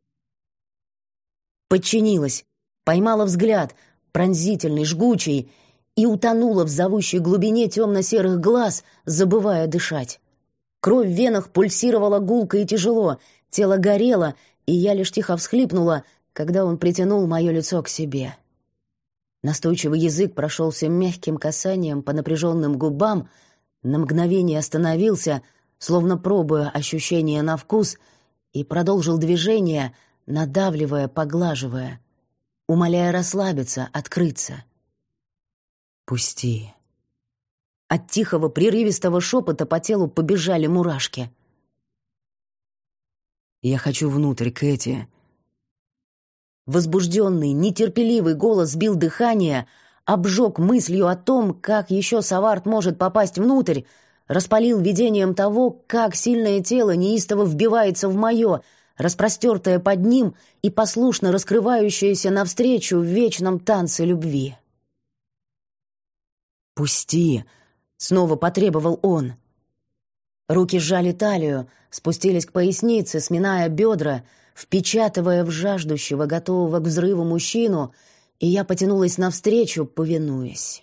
Подчинилась, поймала взгляд, пронзительный, жгучий, и утонула в зовущей глубине темно-серых глаз, забывая дышать. Кровь в венах пульсировала гулко и тяжело, тело горело, и я лишь тихо всхлипнула, когда он притянул мое лицо к себе. Настойчивый язык прошелся мягким касанием по напряженным губам, на мгновение остановился, словно пробуя ощущение на вкус, и продолжил движение, надавливая, поглаживая, умоляя расслабиться, открыться. «Пусти». От тихого, прерывистого шепота по телу побежали мурашки. «Я хочу внутрь, Кэти». Возбужденный, нетерпеливый голос сбил дыхание, обжег мыслью о том, как еще Саварт может попасть внутрь, распалил видением того, как сильное тело неистово вбивается в мое, распростертое под ним и послушно раскрывающееся навстречу в вечном танце любви. «Пусти!» — снова потребовал он. Руки сжали талию, спустились к пояснице, сминая бедра, впечатывая в жаждущего, готового к взрыву мужчину, и я потянулась навстречу, повинуясь.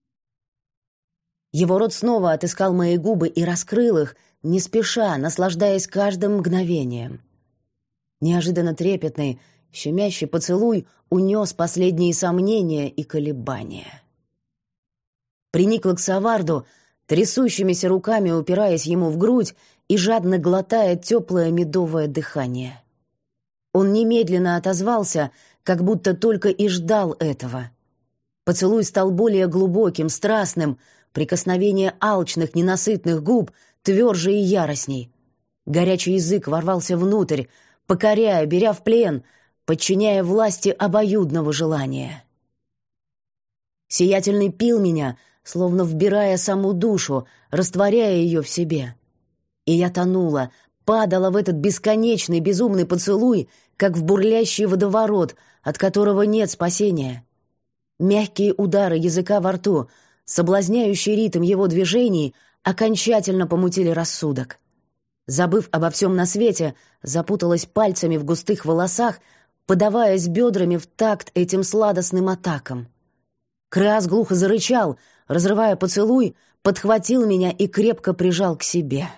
Его рот снова отыскал мои губы и раскрыл их, не спеша, наслаждаясь каждым мгновением. Неожиданно трепетный, щемящий поцелуй унес последние сомнения и колебания. Приникла к Саварду, трясущимися руками упираясь ему в грудь и жадно глотая теплое медовое дыхание. Он немедленно отозвался, как будто только и ждал этого. Поцелуй стал более глубоким, страстным, прикосновение алчных, ненасытных губ тверже и яростней. Горячий язык ворвался внутрь, покоряя, беря в плен, подчиняя власти обоюдного желания. Сиятельный пил меня, словно вбирая саму душу, растворяя ее в себе. И я тонула, падала в этот бесконечный безумный поцелуй, как в бурлящий водоворот, от которого нет спасения. Мягкие удары языка во рту, соблазняющий ритм его движений окончательно помутили рассудок. Забыв обо всем на свете, запуталась пальцами в густых волосах, подаваясь бедрами в такт этим сладостным атакам. Креас глухо зарычал, разрывая поцелуй, подхватил меня и крепко прижал к себе.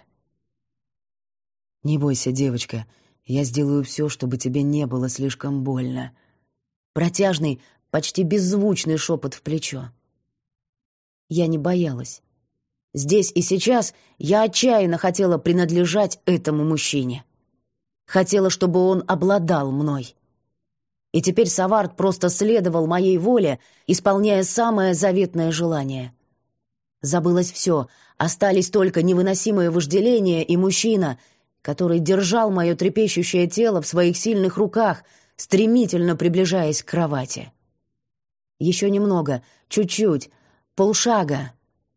«Не бойся, девочка, я сделаю все, чтобы тебе не было слишком больно». Протяжный, почти беззвучный шепот в плечо. Я не боялась. Здесь и сейчас я отчаянно хотела принадлежать этому мужчине. Хотела, чтобы он обладал мной. И теперь Саварт просто следовал моей воле, исполняя самое заветное желание. Забылось все, остались только невыносимое вожделение и мужчина, который держал мое трепещущее тело в своих сильных руках, стремительно приближаясь к кровати. Еще немного, чуть-чуть, полшага.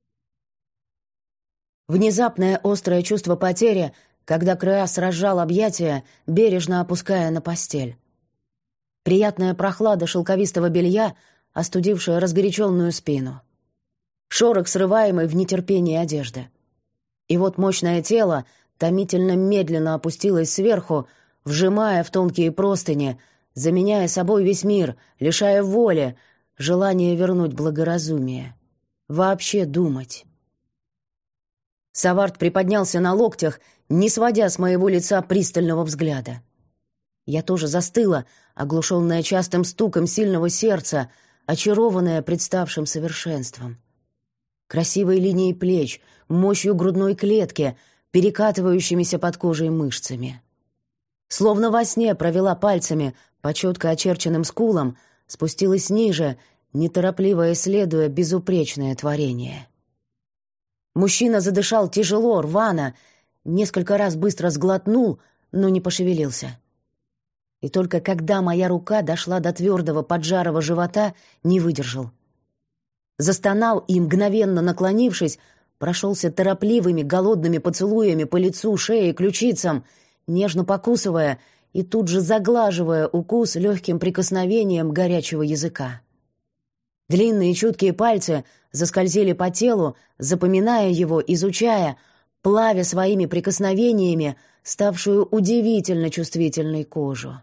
Внезапное острое чувство потери, когда Креас разжал объятия, бережно опуская на постель. Приятная прохлада шелковистого белья, остудившая разгоряченную спину. Шорох, срываемый в нетерпении одежды. И вот мощное тело томительно медленно опустилось сверху, вжимая в тонкие простыни, заменяя собой весь мир, лишая воли, желания вернуть благоразумие. Вообще думать. Саварт приподнялся на локтях, не сводя с моего лица пристального взгляда. Я тоже застыла, оглушенная частым стуком сильного сердца, очарованная представшим совершенством. Красивой линией плеч, мощью грудной клетки, перекатывающимися под кожей мышцами. Словно во сне провела пальцами по четко очерченным скулам, спустилась ниже, неторопливо исследуя безупречное творение. Мужчина задышал тяжело, рвано, несколько раз быстро сглотнул, но не пошевелился. И только когда моя рука дошла до твердого поджарого живота, не выдержал. Застонал и, мгновенно наклонившись, прошелся торопливыми голодными поцелуями по лицу, шее и ключицам, нежно покусывая и тут же заглаживая укус легким прикосновением горячего языка. Длинные чуткие пальцы заскользили по телу, запоминая его, изучая, плавя своими прикосновениями ставшую удивительно чувствительной кожу.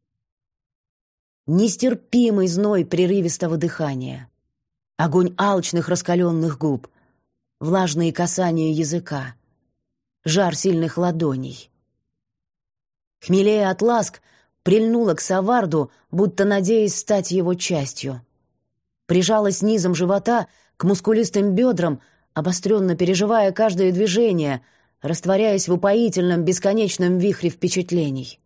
Нестерпимый зной прерывистого дыхания, огонь алчных раскаленных губ, влажные касания языка, жар сильных ладоней. Хмелея от ласк, прильнула к Саварду, будто надеясь стать его частью. Прижалась низом живота к мускулистым бедрам, обостренно переживая каждое движение, растворяясь в упоительном бесконечном вихре впечатлений.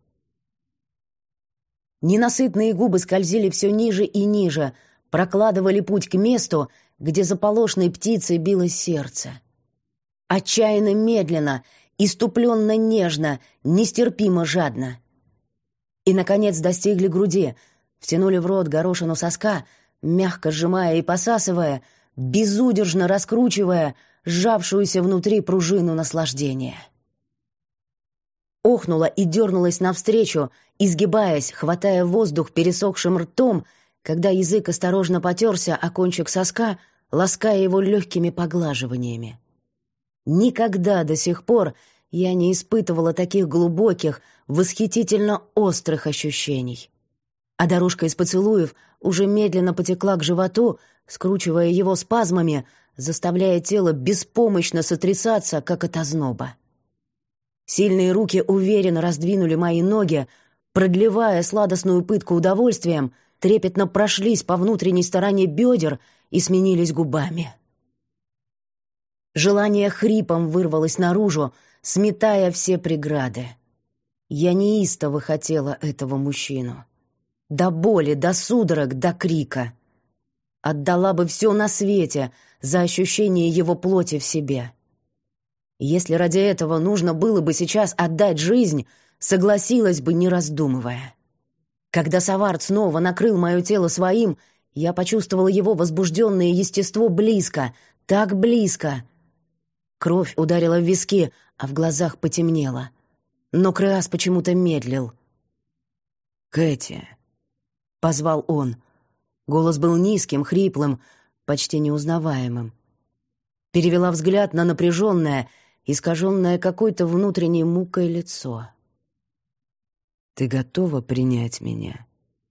Ненасытные губы скользили все ниже и ниже, прокладывали путь к месту, где заполошной птицей билось сердце. Отчаянно медленно, иступленно нежно, нестерпимо жадно. И, наконец, достигли груди, втянули в рот горошину соска, мягко сжимая и посасывая, безудержно раскручивая сжавшуюся внутри пружину наслаждения. Охнула и дернулась навстречу, изгибаясь, хватая воздух пересохшим ртом, когда язык осторожно потерся о кончик соска, лаская его легкими поглаживаниями. Никогда до сих пор я не испытывала таких глубоких, восхитительно острых ощущений. А дорожка из поцелуев уже медленно потекла к животу, скручивая его спазмами, заставляя тело беспомощно сотрясаться, как от озноба. Сильные руки уверенно раздвинули мои ноги, продлевая сладостную пытку удовольствием, трепетно прошлись по внутренней стороне бедер и сменились губами. Желание хрипом вырвалось наружу, сметая все преграды. Я неистово хотела этого мужчину. До боли, до судорог, до крика. Отдала бы все на свете за ощущение его плоти в себе. Если ради этого нужно было бы сейчас отдать жизнь, согласилась бы, не раздумывая. Когда Савард снова накрыл мое тело своим, я почувствовала его возбужденное естество близко, так близко. Кровь ударила в виски, а в глазах потемнело. Но Креас почему-то медлил. «Кэти», — позвал он. Голос был низким, хриплым, почти неузнаваемым. Перевела взгляд на напряженное, искаженное какой-то внутренней мукой лицо. «Ты готова принять меня?»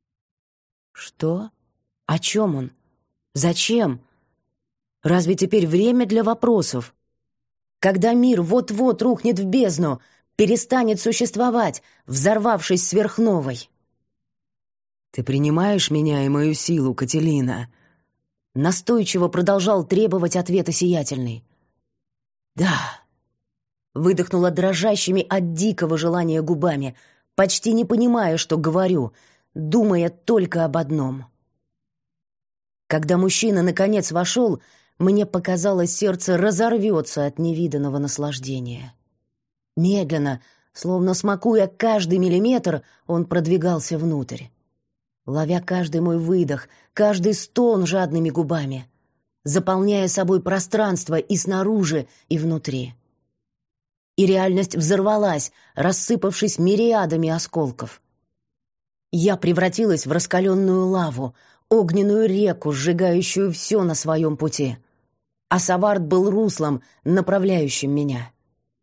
«Что? О чем он? Зачем? Разве теперь время для вопросов? Когда мир вот-вот рухнет в бездну, перестанет существовать, взорвавшись сверхновой?» «Ты принимаешь меня и мою силу, Кателина?» Настойчиво продолжал требовать ответа сиятельный. «Да», — выдохнула дрожащими от дикого желания губами, почти не понимая, что говорю, думая только об одном. Когда мужчина наконец вошел, мне показалось, сердце разорвется от невиданного наслаждения. Медленно, словно смакуя каждый миллиметр, он продвигался внутрь, ловя каждый мой выдох, каждый стон жадными губами, заполняя собой пространство и снаружи, и внутри. И реальность взорвалась, рассыпавшись мириадами осколков. Я превратилась в раскаленную лаву, огненную реку, сжигающую все на своем пути. А Савард был руслом, направляющим меня.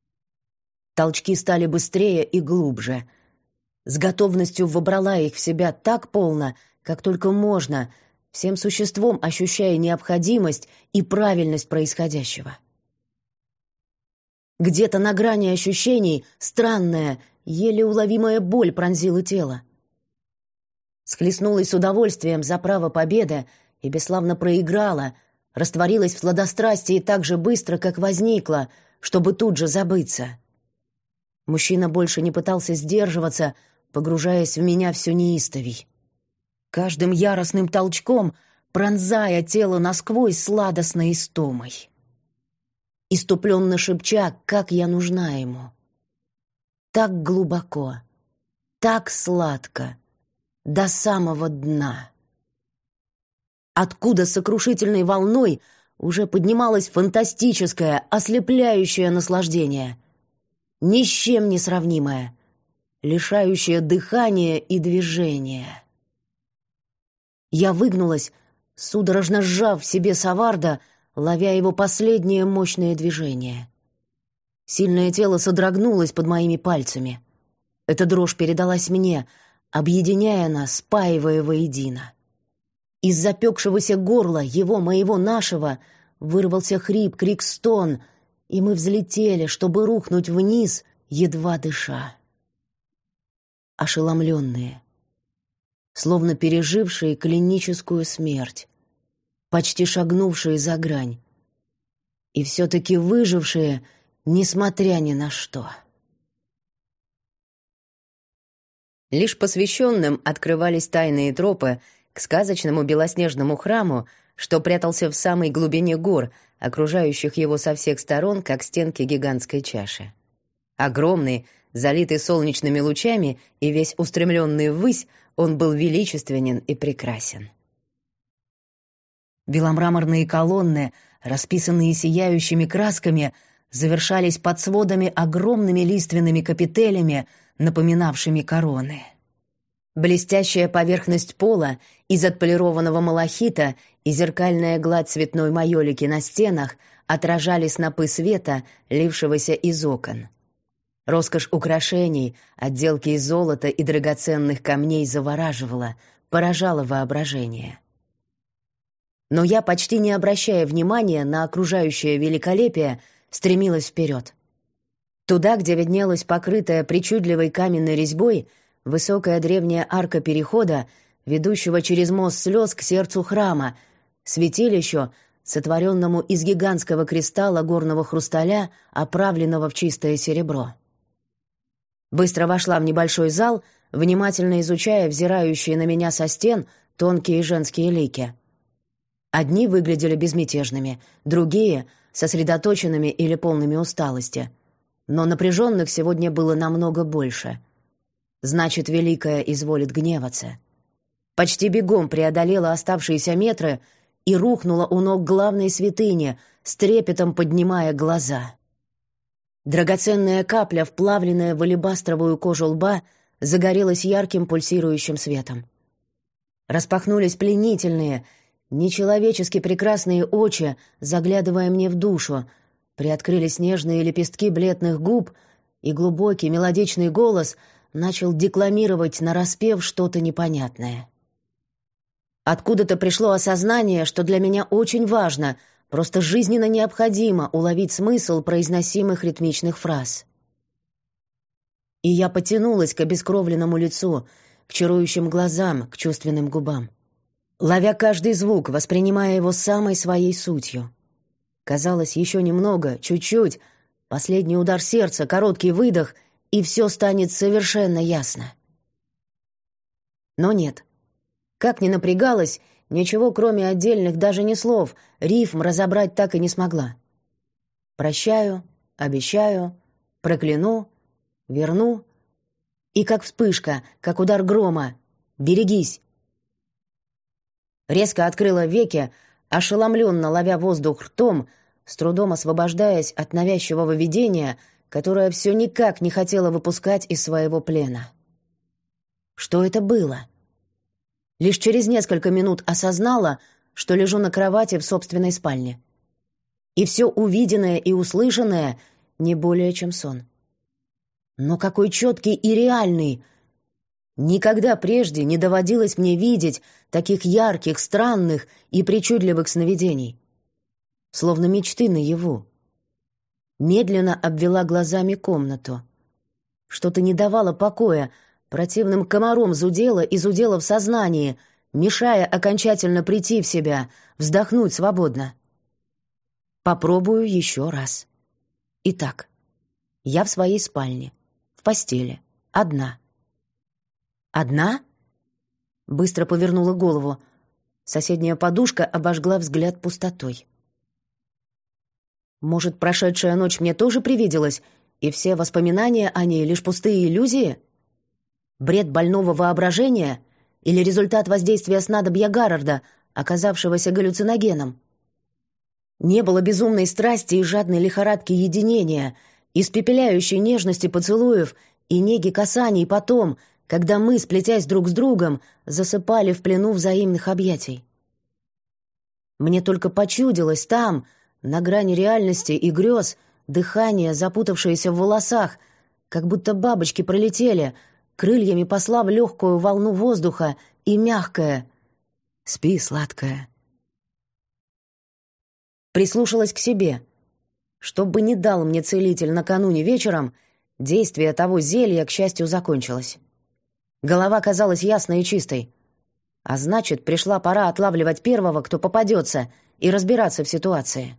Толчки стали быстрее и глубже. С готовностью вобрала их в себя так полно, как только можно, всем существом ощущая необходимость и правильность происходящего. Где-то на грани ощущений странная, еле уловимая боль пронзила тело. Схлестнулась с удовольствием за право победы и бесславно проиграла, растворилась в сладострастии так же быстро, как возникла, чтобы тут же забыться. Мужчина больше не пытался сдерживаться, погружаясь в меня все неистовей. Каждым яростным толчком пронзая тело насквозь сладостной истомой. Иступленно шепча, как я нужна ему. Так глубоко, так сладко, до самого дна. Откуда сокрушительной волной уже поднималось фантастическое, ослепляющее наслаждение, ни с чем не сравнимое, лишающее дыхания и движения. Я выгнулась, судорожно сжав в себе Саварда, ловя его последнее мощное движение. Сильное тело содрогнулось под моими пальцами. Эта дрожь передалась мне, объединяя нас, спаивая воедино. Из запекшегося горла его, моего, нашего вырвался хрип, крик, стон, и мы взлетели, чтобы рухнуть вниз, едва дыша. Ошеломленные, словно пережившие клиническую смерть, почти шагнувшие за грань, и все-таки выжившие, несмотря ни на что. Лишь посвященным открывались тайные тропы к сказочному белоснежному храму, что прятался в самой глубине гор, окружающих его со всех сторон, как стенки гигантской чаши. Огромный, залитый солнечными лучами и весь устремленный ввысь, он был величественен и прекрасен. Беломраморные колонны, расписанные сияющими красками, завершались под сводами огромными лиственными капителями, напоминавшими короны. Блестящая поверхность пола из отполированного малахита и зеркальная гладь цветной майолики на стенах отражали снопы света, лившегося из окон. Роскошь украшений, отделки из золота и драгоценных камней завораживала, поражала воображение. Но я, почти не обращая внимания на окружающее великолепие, стремилась вперед. Туда, где виднелась покрытая причудливой каменной резьбой высокая древняя арка перехода, ведущего через мост слез к сердцу храма, святилищу, сотворенному из гигантского кристалла горного хрусталя, оправленного в чистое серебро. Быстро вошла в небольшой зал, внимательно изучая взирающие на меня со стен тонкие женские лики. Одни выглядели безмятежными, другие — сосредоточенными или полными усталости. Но напряженных сегодня было намного больше. Значит, Великая изволит гневаться. Почти бегом преодолела оставшиеся метры и рухнула у ног главной святыни, с трепетом поднимая глаза. Драгоценная капля, вплавленная в алебастровую кожу лба, загорелась ярким пульсирующим светом. Распахнулись пленительные, нечеловечески прекрасные очи, заглядывая мне в душу, приоткрылись нежные лепестки бледных губ, и глубокий мелодичный голос начал декламировать нараспев что-то непонятное. Откуда-то пришло осознание, что для меня очень важно, просто жизненно необходимо уловить смысл произносимых ритмичных фраз. И я потянулась к обескровленному лицу, к чарующим глазам, к чувственным губам, ловя каждый звук, воспринимая его самой своей сутью. Казалось, еще немного, чуть-чуть, последний удар сердца, короткий выдох, и все станет совершенно ясно. Но нет. Как ни напрягалась, ничего, кроме отдельных даже не слов, рифм разобрать так и не смогла. Прощаю, обещаю, прокляну, верну. И как вспышка, как удар грома. Берегись. Резко открыла веки, ошеломленно ловя воздух ртом, с трудом освобождаясь от навязчивого видения, которое все никак не хотело выпускать из своего плена. Что это было? Лишь через несколько минут осознала, что лежу на кровати в собственной спальне. И все увиденное и услышанное не более чем сон. Но какой четкий и реальный! Никогда прежде не доводилось мне видеть таких ярких, странных и причудливых сновидений. Словно мечты наяву. Медленно обвела глазами комнату. Что-то не давало покоя, противным комаром зудело и зудело в сознании, мешая окончательно прийти в себя, вздохнуть свободно. Попробую еще раз. Итак, я в своей спальне, в постели, одна. Одна? Быстро повернула голову. Соседняя подушка обожгла взгляд пустотой. Может, прошедшая ночь мне тоже привиделась, И все воспоминания о ней — лишь пустые иллюзии? Бред больного воображения или результат воздействия снадобья Гаррарда, оказавшегося галлюциногеном? Не было безумной страсти и жадной лихорадки единения, испепеляющей нежности поцелуев и неги касаний потом, когда мы, сплетясь друг с другом, засыпали в плену взаимных объятий. Мне только почудилось там, на грани реальности и грез, дыхание, запутавшееся в волосах, как будто бабочки пролетели, крыльями послав легкую волну воздуха и мягкое «Спи, сладкая». Прислушалась к себе. Что бы ни дал мне целитель накануне вечером, действие того зелья, к счастью, закончилось. Голова казалась ясной и чистой. А значит, пришла пора отлавливать первого, кто попадется, и разбираться в ситуации.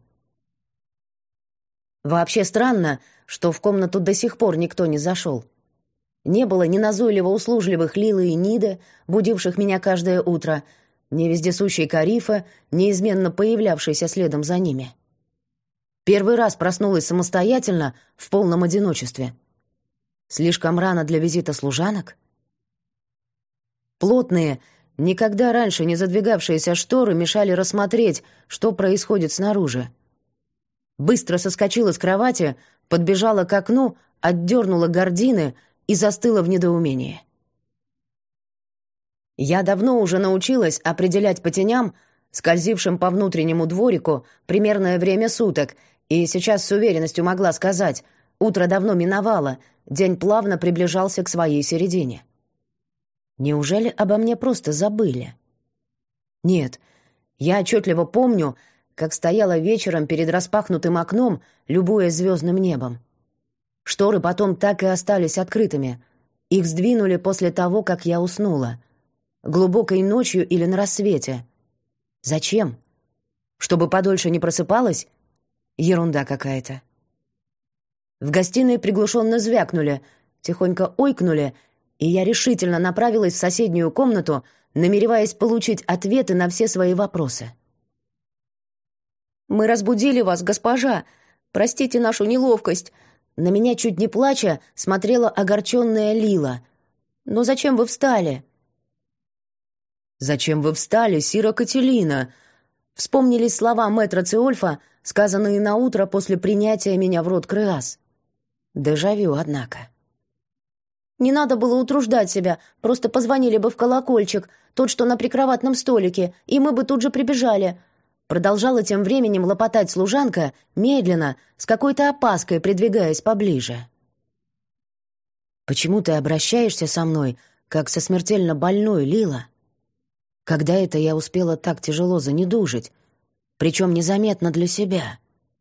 Вообще странно, что в комнату до сих пор никто не зашел. Не было ни назойливо услужливых Лилы и Ниды, будивших меня каждое утро, ни вездесущей Карифы, неизменно появлявшейся следом за ними. Первый раз проснулась самостоятельно, в полном одиночестве. Слишком рано для визита служанок? Плотные, никогда раньше не задвигавшиеся шторы мешали рассмотреть, что происходит снаружи. Быстро соскочила с кровати, подбежала к окну, отдернула гардины и застыла в недоумении. Я давно уже научилась определять по теням, скользившим по внутреннему дворику, примерное время суток, и сейчас с уверенностью могла сказать: утро давно миновало, день плавно приближался к своей середине. Неужели обо мне просто забыли? Нет, я отчетливо помню, как стояла вечером перед распахнутым окном, любуясь звездным небом. Шторы потом так и остались открытыми. Их сдвинули после того, как я уснула. Глубокой ночью или на рассвете. Зачем? Чтобы подольше не просыпалась? Ерунда какая-то. В гостиной приглушенно звякнули, тихонько ойкнули, и я решительно направилась в соседнюю комнату, намереваясь получить ответы на все свои вопросы. «Мы разбудили вас, госпожа. Простите нашу неловкость». На меня, чуть не плача, смотрела огорченная Лила. «Но зачем вы встали?» «Зачем вы встали, сира Кателина?» Вспомнились слова мэтра Циольфа, сказанные наутро после принятия меня в род Креас. Дежавю, однако. «Не надо было утруждать себя, просто позвонили бы в колокольчик, тот, что на прикроватном столике, и мы бы тут же прибежали». Продолжала тем временем лопотать служанка, медленно, с какой-то опаской придвигаясь поближе. «Почему ты обращаешься со мной, как со смертельно больной, Лила? Когда это я успела так тяжело занедужить, причем незаметно для себя?»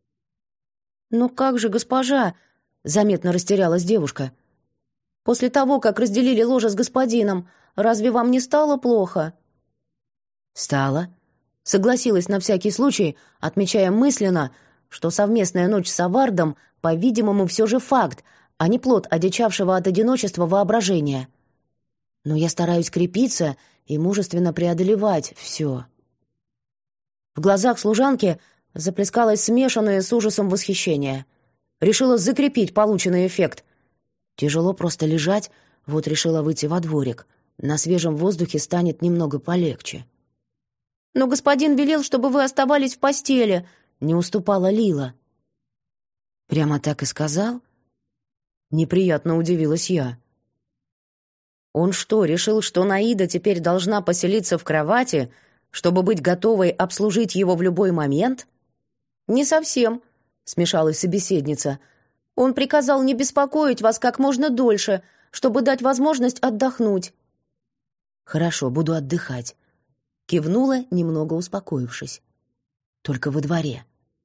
«Ну как же, госпожа?» — заметно растерялась девушка. «После того, как разделили ложе с господином, разве вам не стало плохо?» «Стало». Согласилась на всякий случай, отмечая мысленно, что совместная ночь с Авардом, по-видимому, все же факт, а не плод одичавшего от одиночества воображения. Но я стараюсь крепиться и мужественно преодолевать все. В глазах служанки заплескалось смешанное с ужасом восхищение. Решила закрепить полученный эффект. Тяжело просто лежать, вот решила выйти во дворик. На свежем воздухе станет немного полегче. «Но господин велел, чтобы вы оставались в постели», — не уступала Лила. «Прямо так и сказал?» Неприятно удивилась я. «Он что, решил, что Наида теперь должна поселиться в кровати, чтобы быть готовой обслужить его в любой момент?» «Не совсем», — смешалась собеседница. «Он приказал не беспокоить вас как можно дольше, чтобы дать возможность отдохнуть». «Хорошо, буду отдыхать», — кивнула, немного успокоившись. «Только во дворе».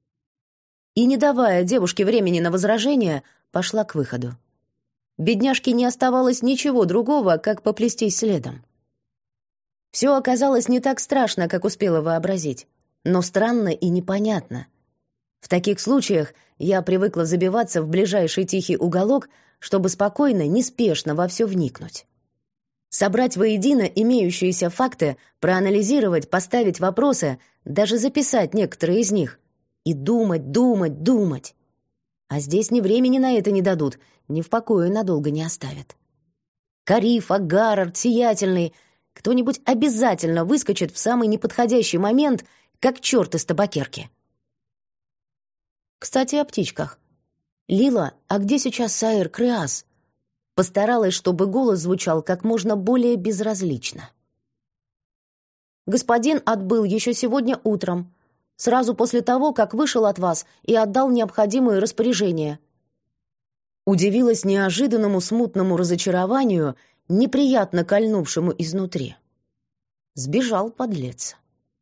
И, не давая девушке времени на возражение, пошла к выходу. Бедняжке не оставалось ничего другого, как поплестись следом. Все оказалось не так страшно, как успела вообразить, но странно и непонятно. В таких случаях я привыкла забиваться в ближайший тихий уголок, чтобы спокойно, неспешно во все вникнуть. Собрать воедино имеющиеся факты, проанализировать, поставить вопросы, даже записать некоторые из них. И думать, думать, думать. А здесь ни времени на это не дадут, ни в покое надолго не оставят. Карифа, Гаррард, Сиятельный — кто-нибудь обязательно выскочит в самый неподходящий момент, как черт из табакерки. Кстати, о птичках. «Лила, а где сейчас Саэр Креас?» Постаралась, чтобы голос звучал как можно более безразлично. «Господин отбыл еще сегодня утром, сразу после того, как вышел от вас и отдал необходимые распоряжения». Удивилась неожиданному смутному разочарованию, неприятно кольнувшему изнутри. Сбежал подлец.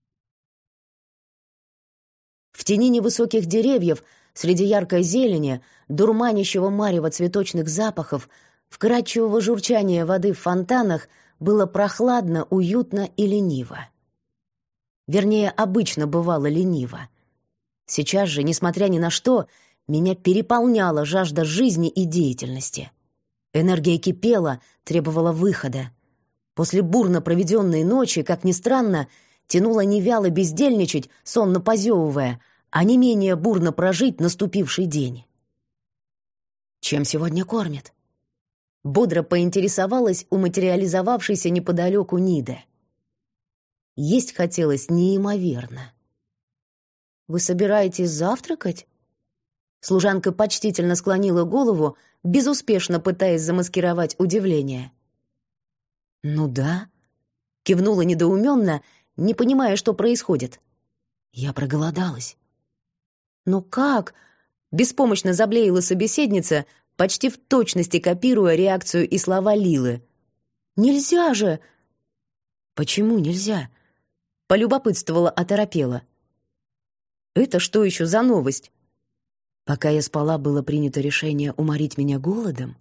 В тени невысоких деревьев, среди яркой зелени, дурманящего марева цветочных запахов, вкрадчивого журчания воды в фонтанах было прохладно, уютно и лениво. Вернее, обычно бывало лениво. Сейчас же, несмотря ни на что, меня переполняла жажда жизни и деятельности. Энергия кипела, требовала выхода. После бурно проведенной ночи, как ни странно, тянуло не вяло бездельничать, сонно позевывая, а не менее бурно прожить наступивший день. «Чем сегодня кормят?» Бодро поинтересовалась у материализовавшейся неподалеку Ниды. Есть хотелось неимоверно. «Вы собираетесь завтракать?» Служанка почтительно склонила голову, безуспешно пытаясь замаскировать удивление. «Ну да», — кивнула недоуменно, не понимая, что происходит. «Я проголодалась». «Ну как?» — беспомощно заблеяла собеседница, почти в точности копируя реакцию и слова Лилы. «Нельзя же!» «Почему нельзя?» — полюбопытствовала оторопела. «Это что еще за новость?» Пока я спала, было принято решение уморить меня голодом.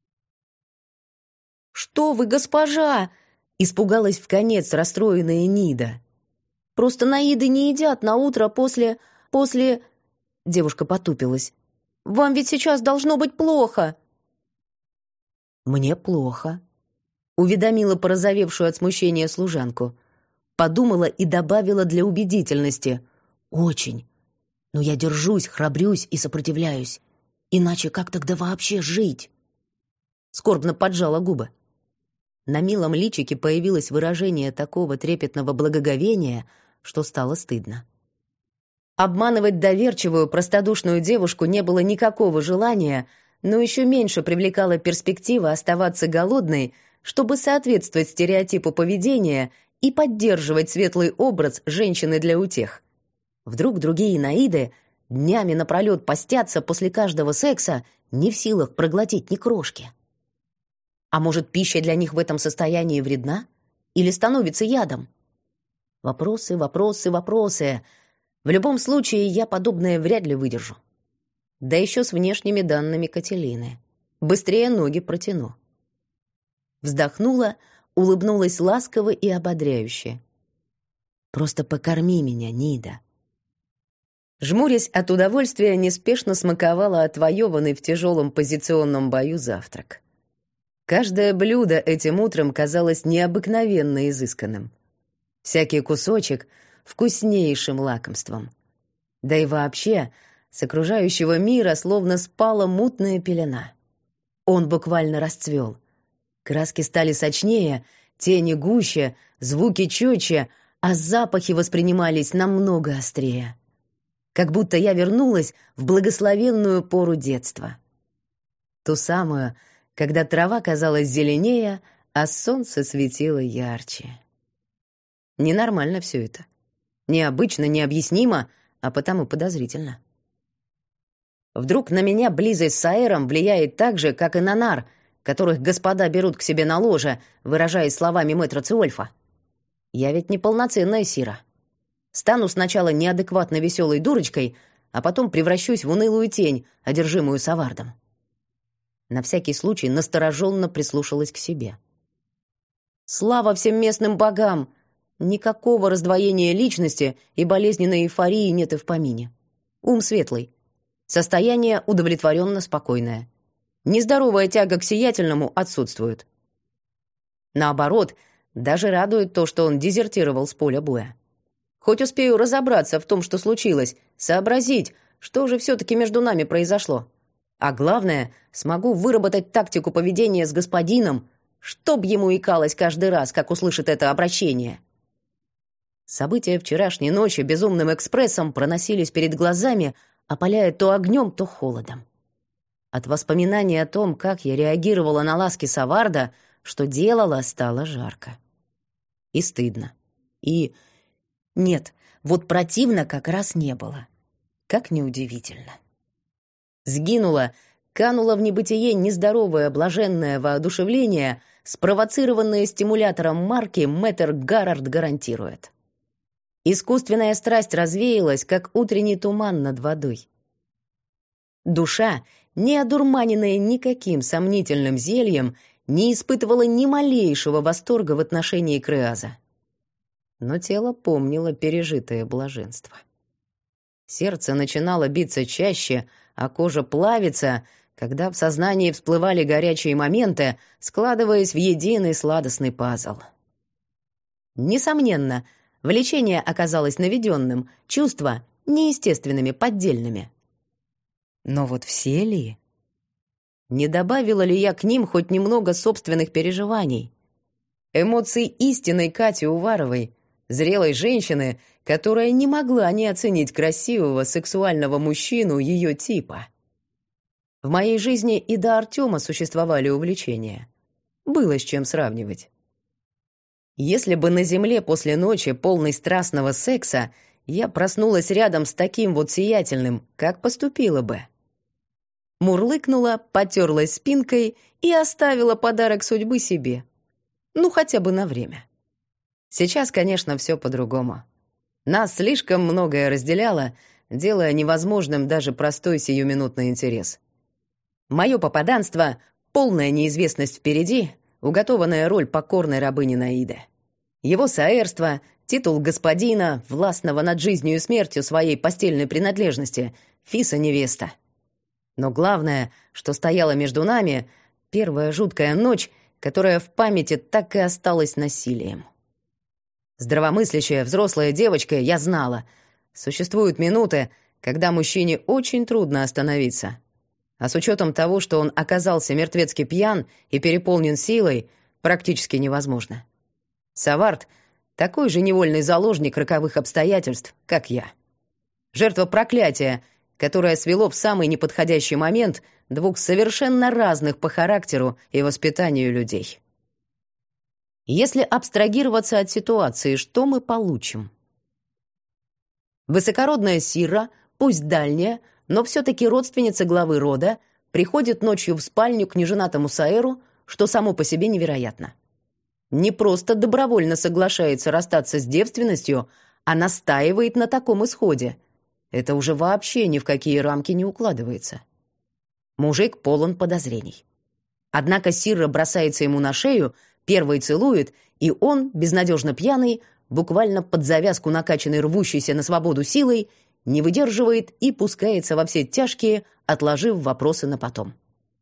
«Что вы, госпожа!» — испугалась вконец расстроенная Нида. «Просто наиды не едят на утро после... после...» Девушка потупилась. «Вам ведь сейчас должно быть плохо!» «Мне плохо», — уведомила порозовевшую от смущения служанку. Подумала и добавила для убедительности. «Очень. Но я держусь, храбрюсь и сопротивляюсь. Иначе как тогда вообще жить?» Скорбно поджала губы. На милом личике появилось выражение такого трепетного благоговения, что стало стыдно. Обманывать доверчивую, простодушную девушку не было никакого желания, но еще меньше привлекала перспектива оставаться голодной, чтобы соответствовать стереотипу поведения и поддерживать светлый образ женщины для утех. Вдруг другие наиды днями напролет постятся после каждого секса, не в силах проглотить ни крошки. А может, пища для них в этом состоянии вредна? Или становится ядом? Вопросы, вопросы, вопросы. В любом случае, я подобное вряд ли выдержу. Да еще с внешними данными Кателины. Быстрее ноги протяну. Вздохнула, улыбнулась ласково и ободряюще. «Просто покорми меня, Нида». Жмурясь от удовольствия, неспешно смаковала отвоеванный в тяжелом позиционном бою завтрак. Каждое блюдо этим утром казалось необыкновенно изысканным. Всякий кусочек — вкуснейшим лакомством. Да и вообще, с окружающего мира словно спала мутная пелена. Он буквально расцвел. Краски стали сочнее, тени гуще, звуки четче, а запахи воспринимались намного острее. Как будто я вернулась в благословенную пору детства. Ту самую, когда трава казалась зеленее, а солнце светило ярче. Ненормально все это. Необычно, необъяснимо, а потому подозрительно. Вдруг на меня близость с Саэром влияет так же, как и на нар, которых господа берут к себе на ложе, выражаясь словами мэтра Циольфа. Я ведь не полноценная сира. Стану сначала неадекватно веселой дурочкой, а потом превращусь в унылую тень, одержимую Савардом. На всякий случай настороженно прислушалась к себе. Слава всем местным богам! Никакого раздвоения личности и болезненной эйфории нет и в помине. Ум светлый. Состояние удовлетворенно спокойное. Нездоровая тяга к сиятельному отсутствует. Наоборот, даже радует то, что он дезертировал с поля боя. Хоть успею разобраться в том, что случилось, сообразить, что же все-таки между нами произошло. А главное, смогу выработать тактику поведения с господином, чтоб ему икалось каждый раз, как услышит это обращение. События вчерашней ночи безумным экспрессом проносились перед глазами, опаляя то огнем, то холодом. От воспоминаний о том, как я реагировала на ласки Саварда, что делала, стало жарко. И стыдно. И... Нет, вот противно как раз не было. Как неудивительно. Сгинуло, кануло в небытие нездоровое блаженное воодушевление, спровоцированное стимулятором марки «Мэтр Гаррард гарантирует». Искусственная страсть развеялась, как утренний туман над водой. Душа, не одурманенная никаким сомнительным зельем, не испытывала ни малейшего восторга в отношении Креаза. Но тело помнило пережитое блаженство. Сердце начинало биться чаще, а кожа плавиться, когда в сознании всплывали горячие моменты, складываясь в единый сладостный пазл. Несомненно, влечение оказалось наведенным, чувства — неестественными, поддельными. Но вот все ли? Не добавила ли я к ним хоть немного собственных переживаний? Эмоций истинной Кати Уваровой, зрелой женщины, которая не могла не оценить красивого сексуального мужчину ее типа. В моей жизни и до Артема существовали увлечения. Было с чем сравнивать. Если бы на земле после ночи, полной страстного секса, я проснулась рядом с таким вот сиятельным, как поступила бы? Мурлыкнула, потерлась спинкой и оставила подарок судьбы себе. Ну, хотя бы на время. Сейчас, конечно, все по-другому. Нас слишком многое разделяло, делая невозможным даже простой сиюминутный интерес. Мое попаданство — полная неизвестность впереди, уготованная роль покорной рабыни Наиды. Его саэрство — титул господина, властного над жизнью и смертью своей постельной принадлежности, Фиса-невеста. Но главное, что стояло между нами — первая жуткая ночь, которая в памяти так и осталась насилием. Здравомыслящая взрослая девочка, я знала, существуют минуты, когда мужчине очень трудно остановиться. А с учетом того, что он оказался мертвецки пьян и переполнен силой, практически невозможно. Савард — такой же невольный заложник роковых обстоятельств, как я. Жертва проклятия, которое свело в самый неподходящий момент двух совершенно разных по характеру и воспитанию людей. Если абстрагироваться от ситуации, что мы получим? Высокородная Сирра, пусть дальняя, но все-таки родственница главы рода, приходит ночью в спальню к неженатому Саэру, что само по себе невероятно. Не просто добровольно соглашается расстаться с девственностью, а настаивает на таком исходе. Это уже вообще ни в какие рамки не укладывается. Мужик полон подозрений. Однако Сирра бросается ему на шею, первый целует, и он, безнадежно пьяный, буквально под завязку накачанной рвущейся на свободу силой, не выдерживает и пускается во все тяжкие, отложив вопросы на потом.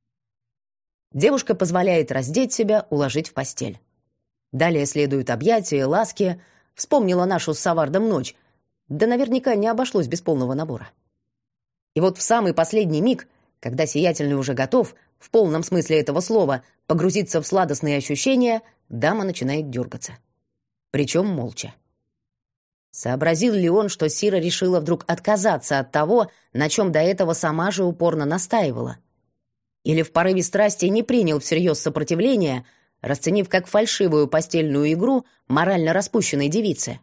Девушка позволяет раздеть себя, уложить в постель. Далее следуют объятия, ласки. Вспомнила нашу с Савардом ночь. Да наверняка не обошлось без полного набора. И вот в самый последний миг, когда сиятельный уже готов, в полном смысле этого слова, погрузиться в сладостные ощущения, дама начинает дергаться. Причем молча. Сообразил ли он, что Сира решила вдруг отказаться от того, на чем до этого сама же упорно настаивала? Или в порыве страсти не принял всерьез сопротивление, расценив как фальшивую постельную игру морально распущенной девицы?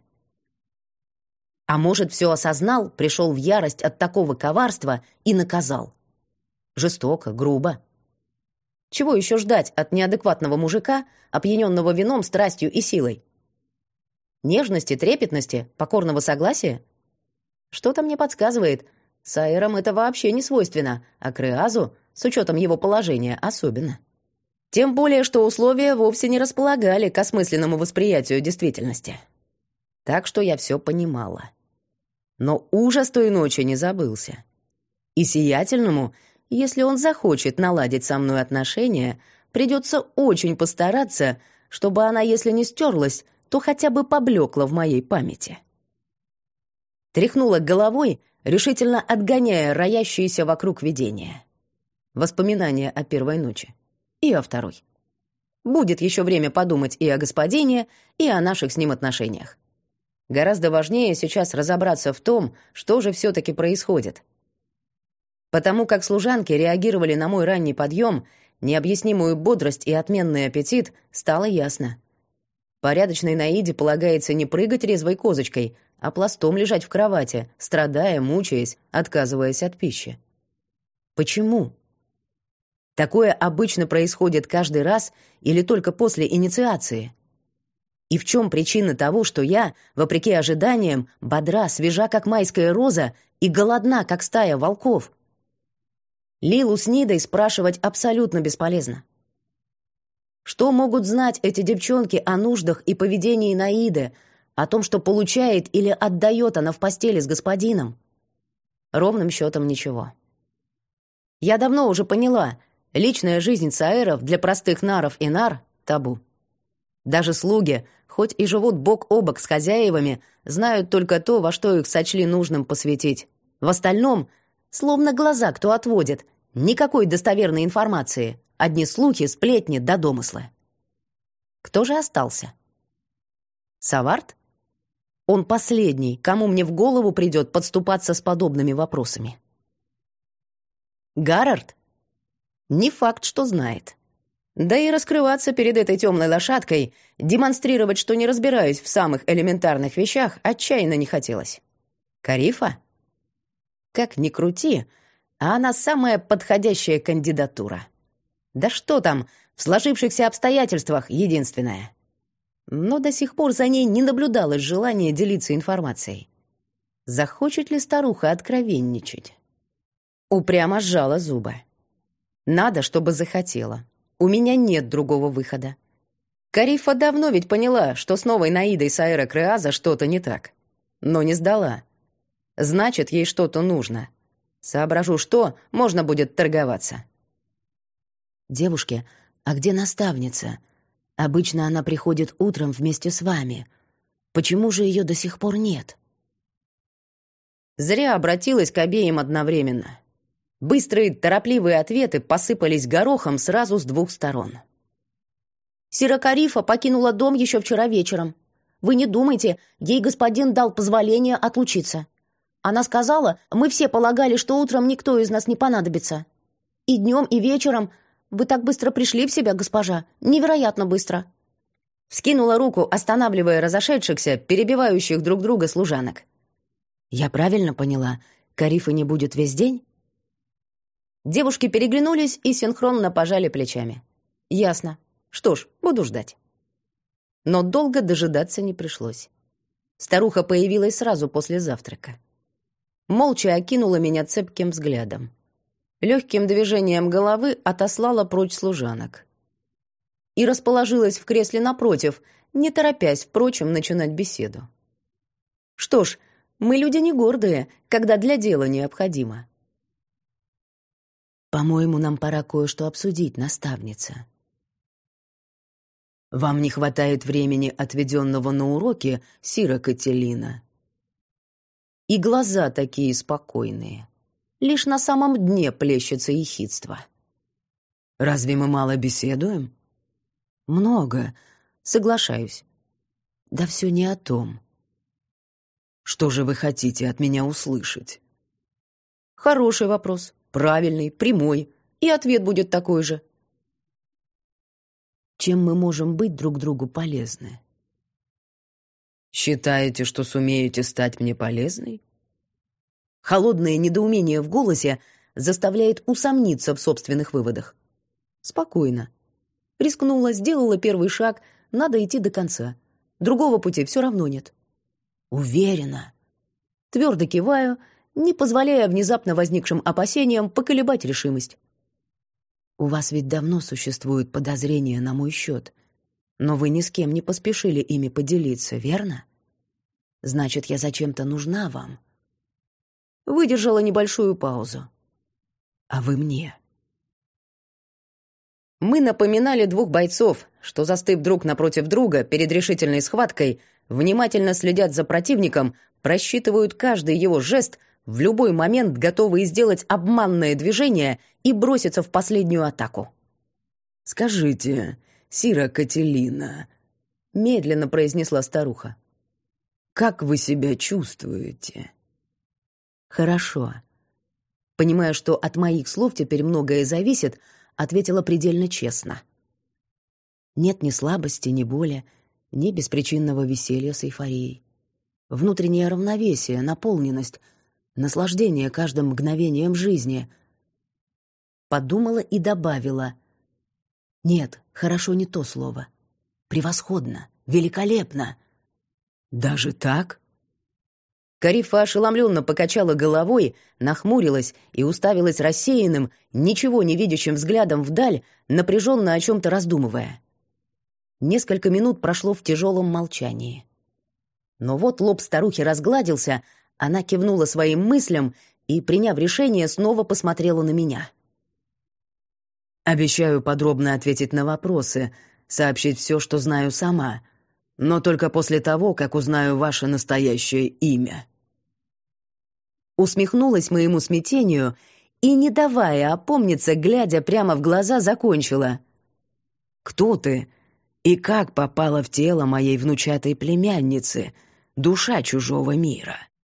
А может, все осознал, пришел в ярость от такого коварства и наказал? Жестоко, грубо. Чего еще ждать от неадекватного мужика, опьяненного вином, страстью и силой? Нежности, трепетности, покорного согласия? Что-то мне подсказывает, Саэрам это вообще не свойственно, а Креазу, с учетом его положения, особенно. Тем более, что условия вовсе не располагали к осмысленному восприятию действительности. Так что я все понимала. Но ужас той ночи не забылся. И сиятельному, если он захочет наладить со мной отношения, придется очень постараться, чтобы она, если не стерлась, то хотя бы поблекла в моей памяти. Тряхнула головой, решительно отгоняя роящиеся вокруг видения. воспоминания о первой ночи, и о второй. Будет еще время подумать и о господине, и о наших с ним отношениях. Гораздо важнее сейчас разобраться в том, что же все-таки происходит. Потому как служанки реагировали на мой ранний подъем, необъяснимую бодрость и отменный аппетит, стало ясно. Порядочной Наиде полагается не прыгать резвой козочкой, а пластом лежать в кровати, страдая, мучаясь, отказываясь от пищи. Почему? Такое обычно происходит каждый раз или только после инициации? И в чем причина того, что я, вопреки ожиданиям, бодра, свежа, как майская роза, и голодна, как стая волков? Лилу с Нидой спрашивать абсолютно бесполезно. Что могут знать эти девчонки о нуждах и поведении Наиды, о том, что получает или отдает она в постели с господином? Ровным счетом ничего. Я давно уже поняла, личная жизнь саэров для простых наров и нар — табу. Даже слуги, хоть и живут бок о бок с хозяевами, знают только то, во что их сочли нужным посвятить. В остальном, словно глаза кто отводит, никакой достоверной информации, одни слухи, сплетни да домыслы. Кто же остался? Саварт? Он последний, кому мне в голову придет подступаться с подобными вопросами. Гаррард? Не факт, что знает. Да и раскрываться перед этой темной лошадкой, демонстрировать, что не разбираюсь в самых элементарных вещах, отчаянно не хотелось. Карифа? Как ни крути, а она самая подходящая кандидатура. Да что там, в сложившихся обстоятельствах единственная. Но до сих пор за ней не наблюдалось желания делиться информацией. Захочет ли старуха откровенничать? Упрямо сжала зубы. Надо, чтобы захотела. У меня нет другого выхода. Карифа давно ведь поняла, что с новой Наидой Саэра Креаза что-то не так. Но не сдала. Значит, ей что-то нужно. Соображу, что, можно будет торговаться. «Девушки, а где наставница? Обычно она приходит утром вместе с вами. Почему же ее до сих пор нет?» Зря обратилась к обеим одновременно. Быстрые, торопливые ответы посыпались горохом сразу с двух сторон. Сира Карифа покинула дом еще вчера вечером. Вы не думайте, ей господин дал позволение отлучиться. Она сказала, мы все полагали, что утром никто из нас не понадобится. И днем, и вечером вы так быстро пришли в себя, госпожа, невероятно быстро. Вскинула руку, останавливая разошедшихся, перебивающих друг друга служанок. «Я правильно поняла, Карифы не будет весь день?» Девушки переглянулись и синхронно пожали плечами. «Ясно. Что ж, буду ждать». Но долго дожидаться не пришлось. Старуха появилась сразу после завтрака. Молча окинула меня цепким взглядом. Легким движением головы отослала прочь служанок. И расположилась в кресле напротив, не торопясь, впрочем, начинать беседу. Что ж, мы люди не гордые, когда для дела необходимо. «По-моему, нам пора кое-что обсудить, наставница». «Вам не хватает времени, отведенного на уроки, сира Кателина?» И глаза такие спокойные. Лишь на самом дне плещется ехидство. «Разве мы мало беседуем?» «Много. Соглашаюсь». «Да все не о том». «Что же вы хотите от меня услышать?» «Хороший вопрос. Правильный, прямой. И ответ будет такой же». «Чем мы можем быть друг другу полезны?» «Считаете, что сумеете стать мне полезной?» Холодное недоумение в голосе заставляет усомниться в собственных выводах. Спокойно. Рискнула, сделала первый шаг, надо идти до конца. Другого пути все равно нет. Уверена. Твердо киваю, не позволяя внезапно возникшим опасениям поколебать решимость. У вас ведь давно существуют подозрения на мой счет, но вы ни с кем не поспешили ими поделиться, верно? Значит, я зачем-то нужна вам. Выдержала небольшую паузу. А вы мне. Мы напоминали двух бойцов, что, застыв друг напротив друга перед решительной схваткой, внимательно следят за противником, просчитывают каждый его жест, в любой момент готовые сделать обманное движение и броситься в последнюю атаку. «Скажите, Сира Кателина», — медленно произнесла старуха, «как вы себя чувствуете?» «Хорошо». Понимая, что от моих слов теперь многое зависит, ответила предельно честно. Нет ни слабости, ни боли, ни беспричинного веселья с эйфорией. Внутреннее равновесие, наполненность, наслаждение каждым мгновением жизни. Подумала и добавила. Нет, хорошо не то слово. Превосходно, великолепно. «Даже так?» Карифа ошеломленно покачала головой, нахмурилась и уставилась рассеянным, ничего не видящим взглядом вдаль, напряженно о чем-то раздумывая. Несколько минут прошло в тяжелом молчании. Но вот лоб старухи разгладился, она кивнула своим мыслям и, приняв решение, снова посмотрела на меня. «Обещаю подробно ответить на вопросы, сообщить все, что знаю сама, но только после того, как узнаю ваше настоящее имя». Усмехнулась моему смятению и, не давая опомниться, глядя прямо в глаза, закончила. «Кто ты и как попала в тело моей внучатой племянницы, душа чужого мира?»